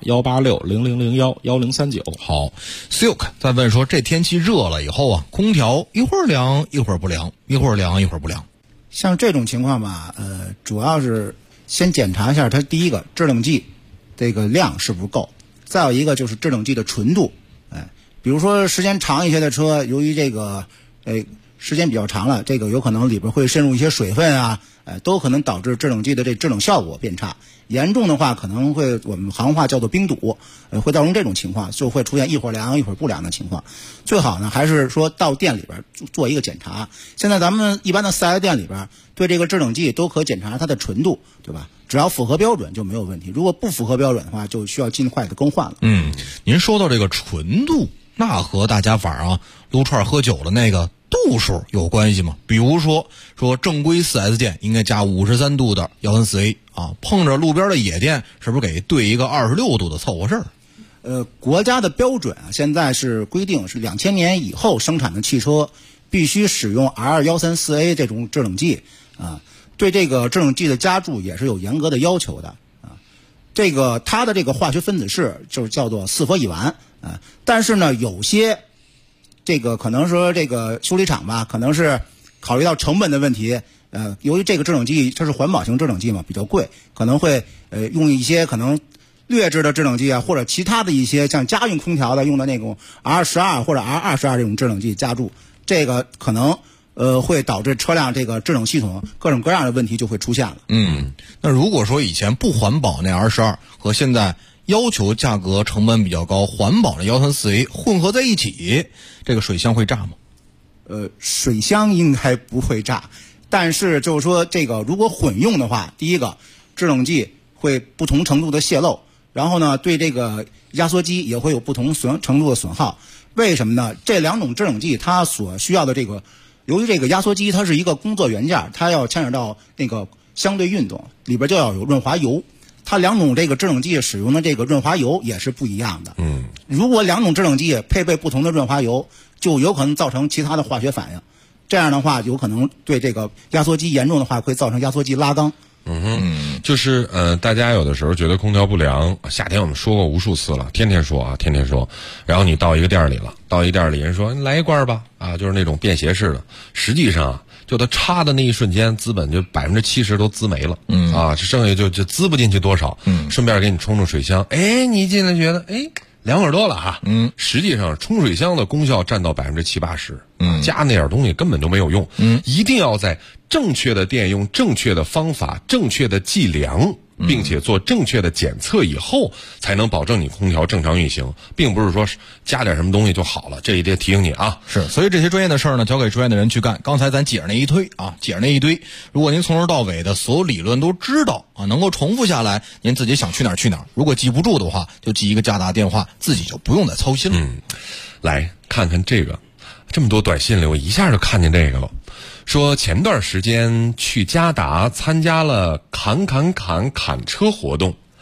S1: 18600011039。
S3: 好 ，Silk 在问说，这天气热了以后空调一会儿凉一会儿不凉，一会儿凉一会儿不凉。
S7: 像这种情况吧，主要是先检查一下它第一个制冷剂这个量是不是够，再有一个就是制冷剂的纯度。比如说时间长一些的车，由于这个时间比较长了，这个有可能里边会渗入一些水分都可能导致制冷剂的这制冷效果变差。严重的话可能会我们行话叫做冰堵，会造成这种情况，就会出现一会儿凉一会儿不凉的情况。最好呢还是说到店里边做一个检查。现在咱们一般的4S店里边对这个制冷剂都可检查它的纯度，对吧？只要符合标准就没有问题，如果不符合标准的话就需要尽快的更换了。
S3: 您说到这个纯度，那和大家晚上撸串喝酒的那个度数有关系吗？比如说正规 4S 店应该加53度的134A 碰着路边的野店是不是给对一个26度的凑合事儿？
S7: 国家的标准现在是规定是2000年以后生产的汽车必须使用 R134A 这种制冷剂对这个制冷剂的加注也是有严格的要求的这个它的这个化学分子式就是叫做4氟乙烷但是呢有些这个可能说这个修理厂吧，可能是考虑到成本的问题，由于这个制冷剂它是环保型制冷剂嘛，比较贵，可能会用一些可能劣质的制冷剂或者其他的一些像家用空调的用的那种 R12 或者 R22 这种制冷剂加注，这个可能会导致车辆这个制冷系统各种各样的问题就会出现了。
S3: 那如果说以前不环保那 R12 和现在要求价格成本比较高环保的134A 混合在一起，这个水箱会炸吗？
S7: 水箱应该不会炸，但是就是说这个如果混用的话，第一个制冷剂会不同程度的泄漏，然后呢对这个压缩机也会有不同程度的损耗。为什么呢？这2种制冷剂它所需要的这个，由于这个压缩机它是一个工作元件，它要牵扯到那个相对运动，里边就要有润滑油，它2种这个制冷剂使用的这个润滑油也是不一样的。如果2种制冷剂配备不同的润滑油，就有可能造成其他的化学反应，这样的话有可能对这个压缩机严重的话会造成压缩机拉缸。
S5: 就是大家有的时候觉得空调不凉，夏天我们说过无数次了，天天说，然后你到一个店里了，人说你来一罐吧就是那种便携式的，实际上就它插的那一瞬间资本就70%都滋没了剩下就滋不进去多少顺便给你冲水箱，你进来觉得凉快多了实际上冲水箱的功效占到70-80%加那点东西根本就没有用一定要在正确的店用正确的方法正确的计量并且做正确的检测以后才能保证你空调正常运行，并不是说加点什么东西就好了，这一点提醒你
S3: 是，所以这些专业的事儿呢交给专业的人去干。刚才咱解释那一堆如果您从头到尾的所有理论都知道能够重复下来，您自己想去哪儿去哪儿，如果记不住的话就记一个加达电话，自己就不用再操心了。
S5: 来看看这个，这么多短信里我一下就看见这个了，说前段时间去嘉达参加了砍车活动，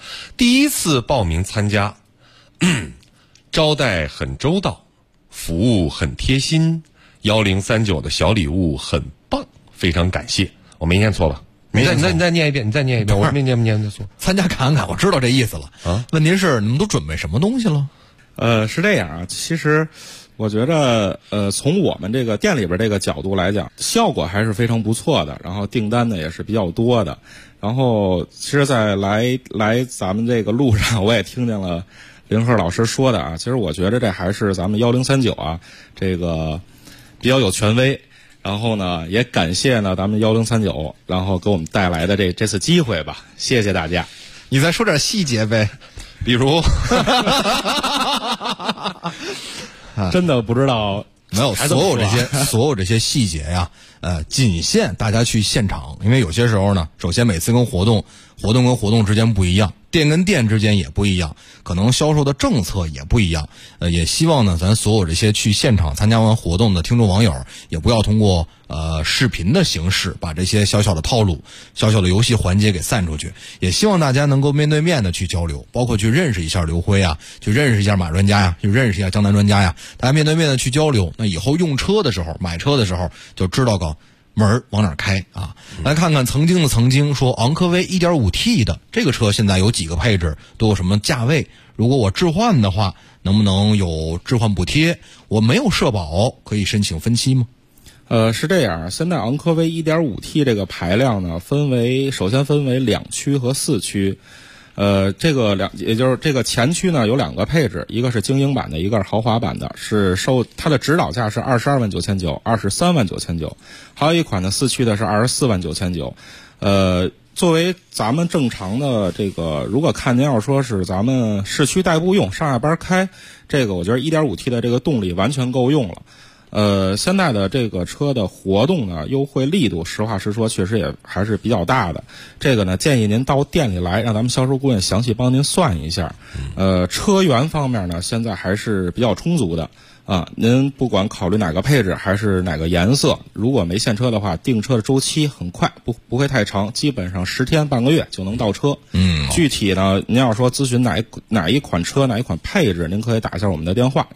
S5: 第一次报名参加，招待很周到，服务很贴心，1039的小礼物很棒，非常感谢。我没念错吧？你再念一遍，我没念错。
S3: 参加侃侃，我知道这意思了啊。问题是你们都准备什么东西了？
S1: 是这样啊，其实我觉得从我们这个店里边这个角度来讲，效果还是非常不错的，然后订单呢也是比较多的。然后其实在来咱们这个路上，我也听见了林鹤老师说的啊，其实我觉得这还是咱们1039啊，这个比较有权威。然后呢，也感谢呢咱们1039，然后给我们带来的这次机会吧，谢谢大家。
S3: 你再说点细节呗，
S1: 比如，真的不知道。
S3: 没有，所有这些细节呀，仅限大家去现场，因为有些时候呢，首先每次跟活动跟活动之间不一样，店跟店之间也不一样，可能销售的政策也不一样。也希望呢，咱所有这些去现场参加完活动的听众网友，也不要通过视频的形式把这些小小的套路、小小的游戏环节给散出去。也希望大家能够面对面的去交流，包括去认识一下刘辉啊，去认识一下马专家呀，去认识一下江南专家呀，大家面对面的去交流。那以后用车的时候、买车的时候，就知道个门往哪开啊。来看看曾经说昂科威 1.5T 的这个车现在有几个配置，都有什么价位，如果我置换的话能不能有置换补贴，我没有社保可以申请分期吗？
S1: 是这样，现在昂科威 1.5T 这个排量呢，首先分为2区和4区。也就是这个前区呢有2个配置，一个是精英版的，一个是豪华版的，它的指导价是22.99000 23.99000，还有一款呢4区的是24.99000。作为咱们正常的这个，如果看您要说是咱们市区代步用，上下班开，这个我觉得 1.5T 的这个动力完全够用了。现在的这个车的活动呢，优惠力度实话实说确实也还是比较大的。这个呢，建议您到店里来，让咱们销售顾问详细帮您算一下。车源方面呢，现在还是比较充足的啊。您不管考虑哪个配置还是哪个颜色，如果没现车的话，订车的周期很快，不会太长，基本上10天半个月就能到车。具体呢，您要说咨询哪一款车哪一款配置，您可以打一下我们的电话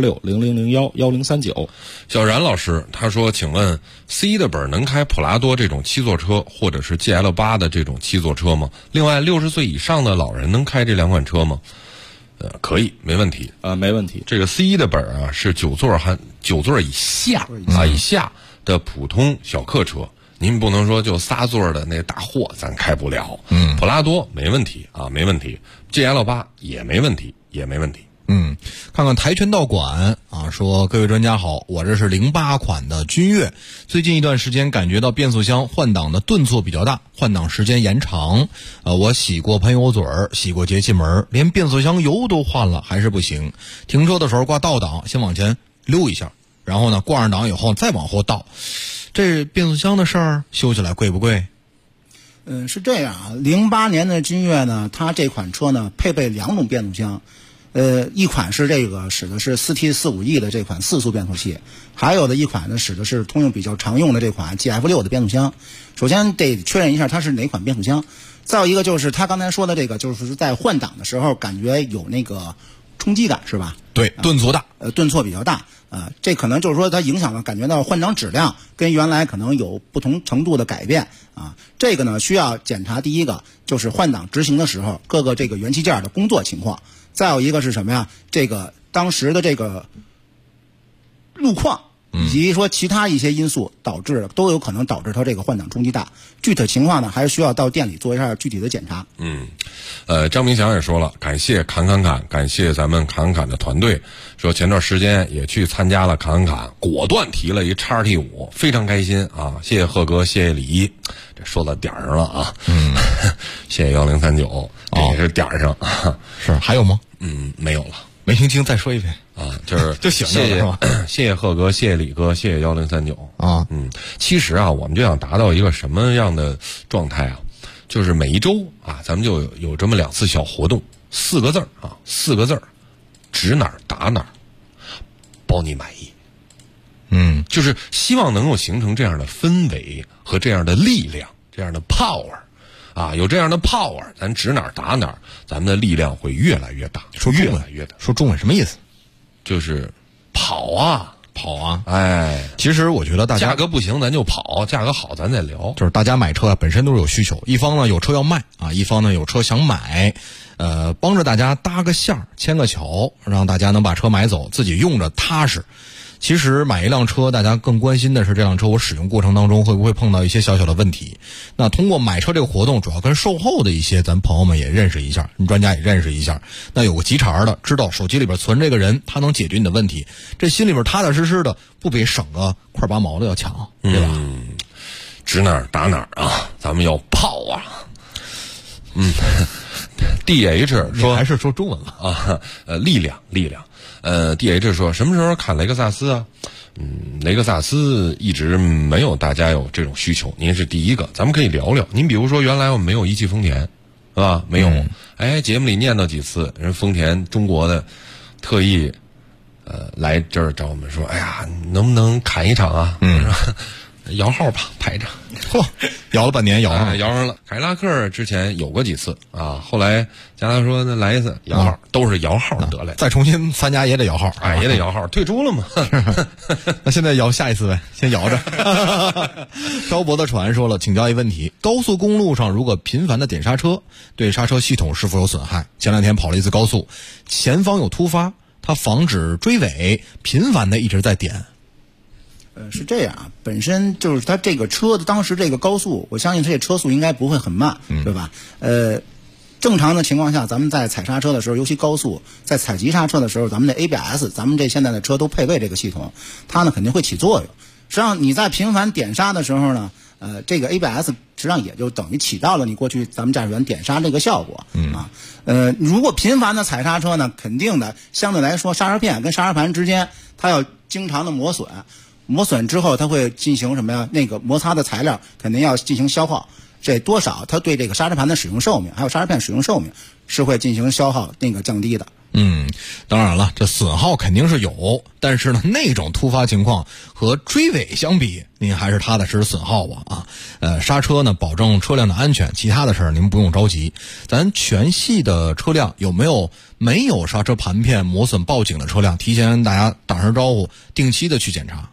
S1: 18600011039。
S5: 小然老师他说，请问 C 的本能开普拉多这种7座车，或者是 GL8 的这种7座车吗？另外60岁以上的老人能开这2款车吗？可以，没问题。
S1: 没问题。
S5: 这个 C 的本啊是9座以下以下的普通小客车，您不能说就3座的那大货咱开不了。普拉多没问题啊，没问题。GL8 也没问题，
S3: 看看跆拳道馆啊，说各位专家好，我这是08款的君越，最近一段时间感觉到变速箱换挡的顿挫比较大，换挡时间延长。我洗过喷油嘴儿，洗过节气门，连变速箱油都换了，还是不行。停车的时候挂倒档，先往前溜一下，然后呢挂上档以后再往后倒。这变速箱的事儿修起来贵不贵？
S7: 是这样啊，08年的君越呢，它这款车呢配备2种变速箱。一款是这个使的是 4T45E 的这款4速变速器，还有的一款呢使的是通用比较常用的这款 GF6 的变速箱。首先得确认一下它是哪款变速箱，再有一个就是他刚才说的这个，就是在换挡的时候感觉有那个冲击感是吧？
S3: 对，顿挫大，
S7: 顿挫比较大。这可能就是说它影响了，感觉到换挡质量跟原来可能有不同程度的改变啊。这个呢需要检查，第一个就是换挡执行的时候各个这个元器件的工作情况。再有一个是什么呀？这个当时的这个路况以及说其他一些因素都有可能导致它这个换挡冲击大。具体情况呢，还是需要到店里做一下具体的检查。
S5: 张明祥也说了，感谢侃，感谢咱们侃的团队，说前段时间也去参加了侃，果断提了一XT5，非常开心啊！谢谢贺哥，谢谢李一，这说到点儿上了啊。谢谢1039，也是点儿上。
S3: 是还有吗？
S5: 没有了，
S3: 没听清，再说一遍
S5: 啊，就是
S3: 就行了，是吧？
S5: 谢谢贺哥，谢谢李哥，谢谢1039
S3: 啊。
S5: 其实啊，我们就想达到一个什么样的状态啊？就是每一周啊，咱们就有这么2次小活动，4个字啊，4个字，指哪儿打哪儿，包你满意。就是希望能够形成这样的氛围和这样的力量，这样的 power 啊，有这样的 power， 咱指哪儿打哪儿，咱们的力量会越来越大，越来越大。
S3: 说中文什么意思？
S5: 就是跑啊。哎，
S3: 其实我觉得大家
S5: 价格不行咱就跑，价格好咱再聊。
S3: 就是大家买车啊，本身都是有需求，一方呢有车要卖啊，一方呢有车想买，帮着大家搭个线儿，牵个桥，让大家能把车买走，自己用着踏实。其实买一辆车，大家更关心的是这辆车我使用过程当中会不会碰到一些小小的问题。那通过买车这个活动，主要跟售后的一些咱朋友们也认识一下，专家也认识一下。那有个急茬的，知道手机里边存这个人，他能解决你的问题，这心里边踏踏实实的，不比省个块八毛的要强，对吧？
S5: 指哪儿打哪儿啊，咱们要跑啊。DH 说
S3: 还是说中文了
S5: 啊？力量。DH 说什么时候看雷克萨斯啊？雷克萨斯一直没有大家有这种需求，您是第一个，咱们可以聊聊。您比如说，原来我们没有一汽丰田，是吧？没有。节目里念叨几次，人丰田中国的特意来这儿找我们说，哎呀，能不能砍一场啊？摇号吧，排着。
S3: 摇了半年，摇
S5: 上了。凯迪拉克之前有过几次啊，后来加拿大说那来一次摇号，都是摇号得来。
S3: 再重新参加也得摇号，
S5: 也得摇号，退出了嘛。
S3: 那现在摇下一次呗，先摇着。漂泊的船说了，请教一问题：高速公路上如果频繁的点刹车，对刹车系统是否有损害？前两天跑了一次高速，前方有突发，它防止追尾，频繁的一直在点。
S4: 是这样啊，本身就是它这个车的当时这个高速，我相信它这车速应该不会很慢，对吧？正常的情况下，咱们在踩刹车的时候，尤其高速，在踩急刹车的时候，咱们的 ABS， 咱们这现在的车都配备这个系统，它呢肯定会起作用。实际上你在频繁点刹的时候呢，这个 ABS 实际上也就等于起到了你过去咱们驾驶员点刹这个效果。如果频繁的踩刹车呢，肯定的相对来说刹车片跟刹车盘之间它要经常的磨损之后，它会进行什么呀？那个摩擦的材料肯定要进行消耗，这多少它对这个刹车盘的使用寿命，还有刹车片使用寿命是会进行消耗那个降低的。
S3: 当然了，这损耗肯定是有，但是呢，那种突发情况和追尾相比，您还是踏踏实实损耗吧啊。刹车呢，保证车辆的安全，其他的事儿您不用着急。咱全系的车辆有没有刹车盘片磨损报警的车辆，提前跟大家打声招呼，定期的去检查。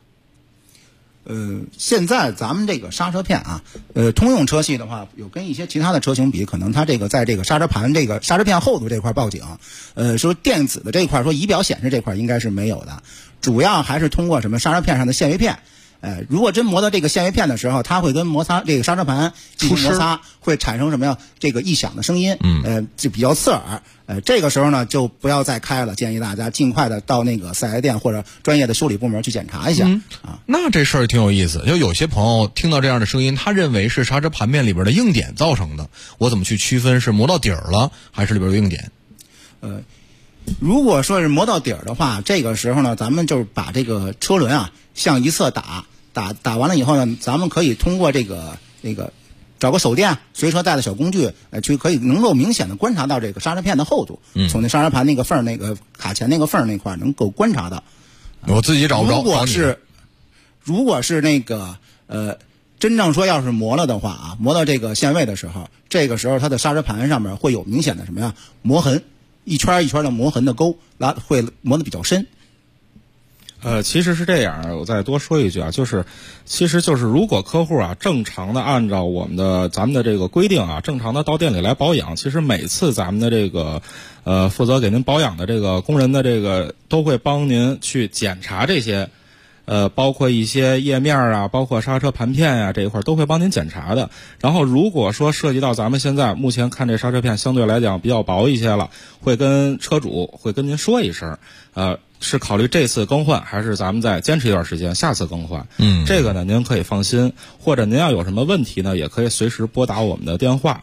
S4: 现在咱们这个刹车片啊，通用车系的话，有跟一些其他的车型比，可能它这个在这个刹车盘这个刹车片厚度这块报警，说电子的这块，说仪表显示这块应该是没有的，主要还是通过什么刹车片上的限位片。如果真磨到这个限位片的时候，它会跟摩擦这个刹车盘进行摩擦，会产生什么呀？这个异响的声音，就比较刺耳。这个时候呢，就不要再开了，建议大家尽快的到那个4S店或者专业的修理部门去检查一下。
S3: 那这事儿挺有意思，就有些朋友听到这样的声音，他认为是刹车盘面里边的硬点造成的，我怎么去区分是磨到底儿了，还是里边有硬点？
S4: 如果说是磨到底儿的话，这个时候呢，咱们就是把这个车轮啊向一侧打完了以后呢，咱们可以通过这个找个手电，随车带的小工具，去可以能够明显的观察到这个刹车片的厚度，从那刹车盘那个缝儿、那个卡钳那个缝儿那块能够观察到。
S3: 我自己找不着。
S4: 如果是那个真正说要是磨了的话啊，磨到这个限位的时候，这个时候它的刹车盘上面会有明显的什么呀磨痕，一圈一圈的磨痕的沟，会磨得比较深。
S1: 其实是这样，我再多说一句啊，其实就是如果客户啊正常的按照咱们的这个规定啊，正常的到店里来保养，其实每次咱们的这个负责给您保养的这个工人的这个都会帮您去检查这些。包括一些页面啊，包括刹车盘片啊，这一块都会帮您检查的。然后如果说涉及到咱们现在目前看这刹车片相对来讲比较薄一些了，会跟车主会跟您说一声，是考虑这次更换，还是咱们再坚持一段时间，下次更换？这个呢您可以放心，或者您要有什么问题呢，也可以随时拨打我们的电话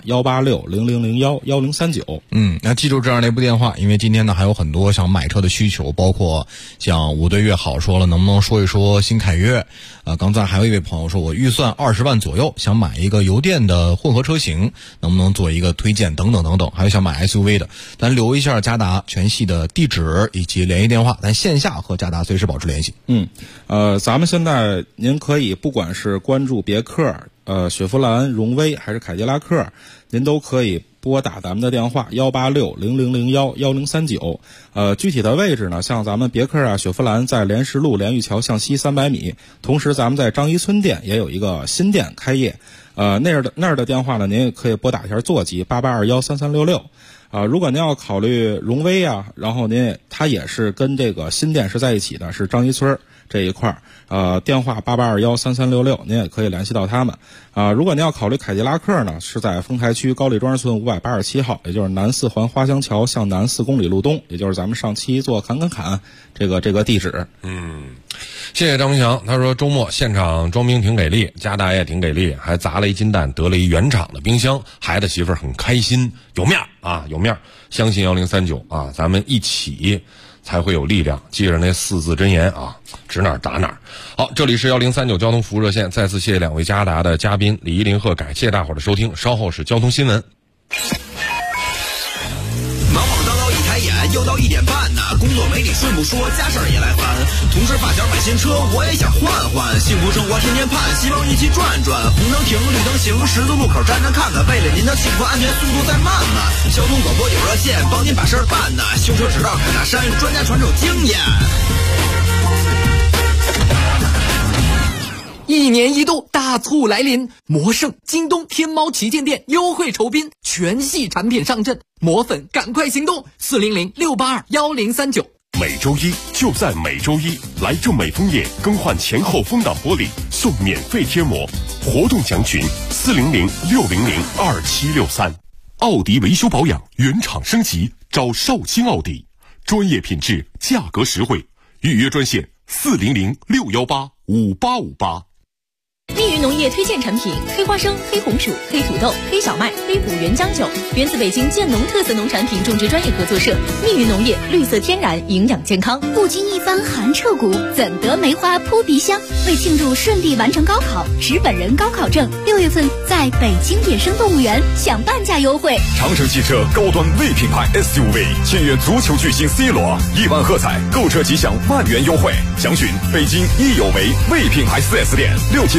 S1: 18600011039。
S3: 那记住这样的一部电话，因为今天呢还有很多想买车的需求，包括像5对月好说了，能不能说一说新凯越？刚才还有一位朋友说，我预算20万左右，想买一个油电的混合车型，能不能做一个推荐？等等等等，还有想买 SUV 的，咱留一下嘉达全系的地址以及联系电话，咱线下和嘉达随时保持联系。
S1: 咱们现在您可以不管是关注别克、 雪佛兰、荣威还是凯迪拉克，您都可以拨打咱们的电话186-0001-1039。具体的位置呢，像咱们别克啊、雪佛兰在莲石路莲玉桥向西300米，同时咱们在张一村店也有一个新店开业。那儿的电话呢，您也可以拨打一下座机88213366。如果您要考虑荣威啊，然后它也是跟这个新店是在一起的，是张一村这一块电话88213366，您也可以联系到他们。如果您要考虑凯迪拉克呢，是在丰台区高丽庄村587号，也就是南4环花乡桥向南4公里路东，也就是咱们上期做侃这个地址。
S5: 谢谢张明祥，他说周末现场装兵挺给力，家大爷挺给力，还砸了一金蛋，得了一原厂的冰箱，孩子媳妇儿很开心，有面啊，有面，相信1039啊，咱们一起才会有力量，记着那4字真言啊，指哪儿打哪儿。好，这里是1039交通服务热线，再次谢谢2位嘉达的嘉宾李一林和感谢大伙儿的收听，稍后是交通新闻。
S2: 忙忙叨叨一抬眼，又到1点半呢，工作没理顺不说，家事儿也来烦。同事发小买新车，我也想换换，幸福生活天天盼，希望一起转转。红灯停，绿灯行，十字路口站站看看，为了您的幸福安全，速度再慢慢。交通广播有热线，帮您把事儿办呢。修车指导侃大山，专家传授经验。
S19: 1年1度大促来临，魔圣、京东、天猫旗舰店优惠酬宾，全系产品上阵，魔粉赶快行动！400-682-1039。
S8: 每周一就在每周一，来正美枫叶更换前后风挡玻璃送免费贴膜，活动详询400-600-2763。奥迪维修保养原厂升级，找绍兴奥迪，专业品质，价格实惠，预约专线400-618-5858。
S13: 密云农业推荐产品：黑花生、黑红薯、黑土豆、黑小麦、黑五原浆酒，源自北京建农特色农产品种植专业合作社。密云农业，绿色天然，营养健康。
S23: 不经一番寒彻骨，怎得梅花扑鼻香？为庆祝顺利完成高考，持本人高考证，6月份在北京野生动物园享半价优惠。
S18: 长城汽车高端 V 品牌 SUV 签约足球巨星 C 罗，1万喝彩，购车即享万元优惠。详询北京益有为 V 品牌 4S 店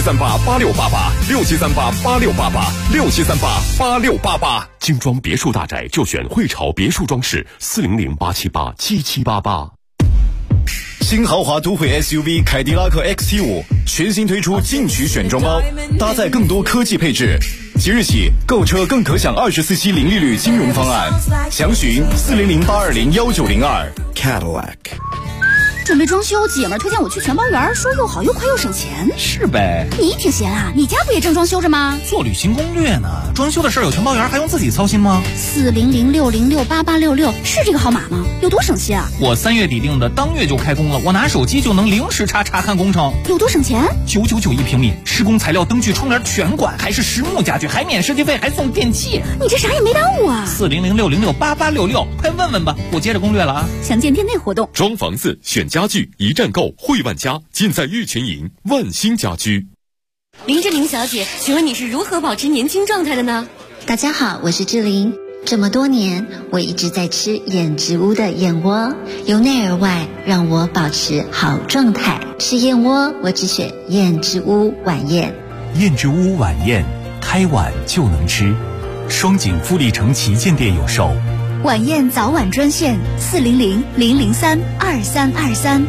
S18: ，67388688，67388688，67388688。
S8: 精装别墅大宅就选汇潮别墅装饰，400-878-7788。
S25: 新豪华都会 SUV 凯迪拉克 XT5 全新推出进取选装包，搭载更多科技配置。即日起购车更可享24期零利率金融方案，详询400-820-1902。 Cadillac。
S23: 准备装修，姐们儿推荐我去全包园，说又好又快又省钱。
S16: 是呗，
S23: 你挺闲啊，你家不也正装修着吗？
S16: 做旅行攻略呢，装修的事儿有全包园还用自己操心吗
S23: ？400-606-8866是这个号码吗？有多省心啊？
S16: 我3月底定的，当月就开工了，我拿手机就能零时查看工程。
S23: 有多省钱
S16: ？999一平米，施工材料、灯具、窗帘全管，还是实木家具，还免设计费，还送电器。
S23: 你这啥也没耽误啊
S16: ！400-606-8866，快问问吧，我接着攻略了啊！
S23: 详见店内活动。
S8: 装房子选家具，一站购汇万家，尽在玉泉营万兴家居。
S17: 林志玲小姐，请问你是如何保持年轻状态的呢？
S27: 大家好，我是志玲。这么多年，我一直在吃燕之屋的燕窝，由内而外让我保持好状态。吃燕窝，我只选燕之屋晚宴。
S20: 燕之屋晚宴，开碗就能吃。双井富力城旗舰店有售。
S23: 晚宴早晚专线400-003-2323。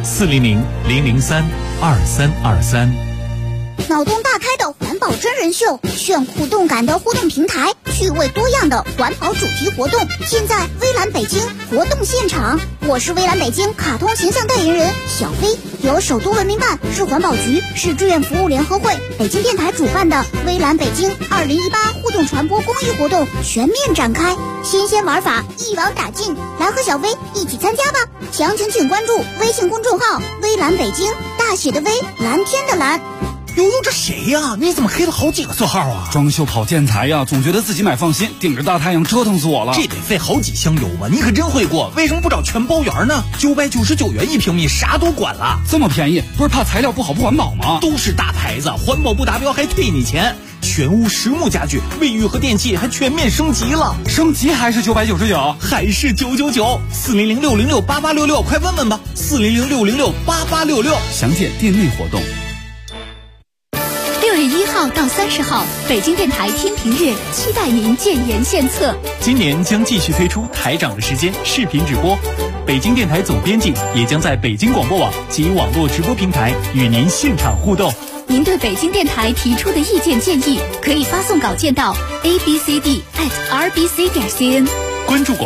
S20: 400-003-2323。
S23: 脑洞大开的环保真人秀，炫互动感的互动平台，趣味多样的环保主题活动，现在微蓝北京活动现场。我是微蓝北京卡通形象代言人小飞，由首都文明办、市环保局、市志愿服务联合会、北京电台主办的微蓝北京2018互动传播公益活动全面展开，新鲜玩法一网打尽，来和小飞一起参加吧！详情请关注微信公众号微蓝北京，大写的微，蓝天的蓝。
S16: 悠悠，这谁呀？你怎么黑了好几个色号啊？
S21: 装修跑建材呀，总觉得自己买放心，顶着大太阳折腾死我了。
S16: 这得费好几箱油吧？你可真会过，为什么不找全包园呢？999元一平米，啥都管了。
S21: 这么便宜，不是怕材料不好不环保吗？
S16: 都是大牌子，环保不达标还退你钱。全屋实木家具，卫浴和电器还全面升级了。
S21: 升级还是999？
S16: 还是999？400-606-8866，快问问吧。400-606-8866，
S21: 详见店内活动。
S23: 6月1号号到30号，北京电台听评日，期待您建言献策。
S9: 今年将继续推出台长的时间视频直播，北京电台总编辑也将在北京广播网及网络直播平台与您现场互动。
S23: 您对北京电台提出的意见建议，可以发送稿件到 abcd@rbc.cn，
S9: 关注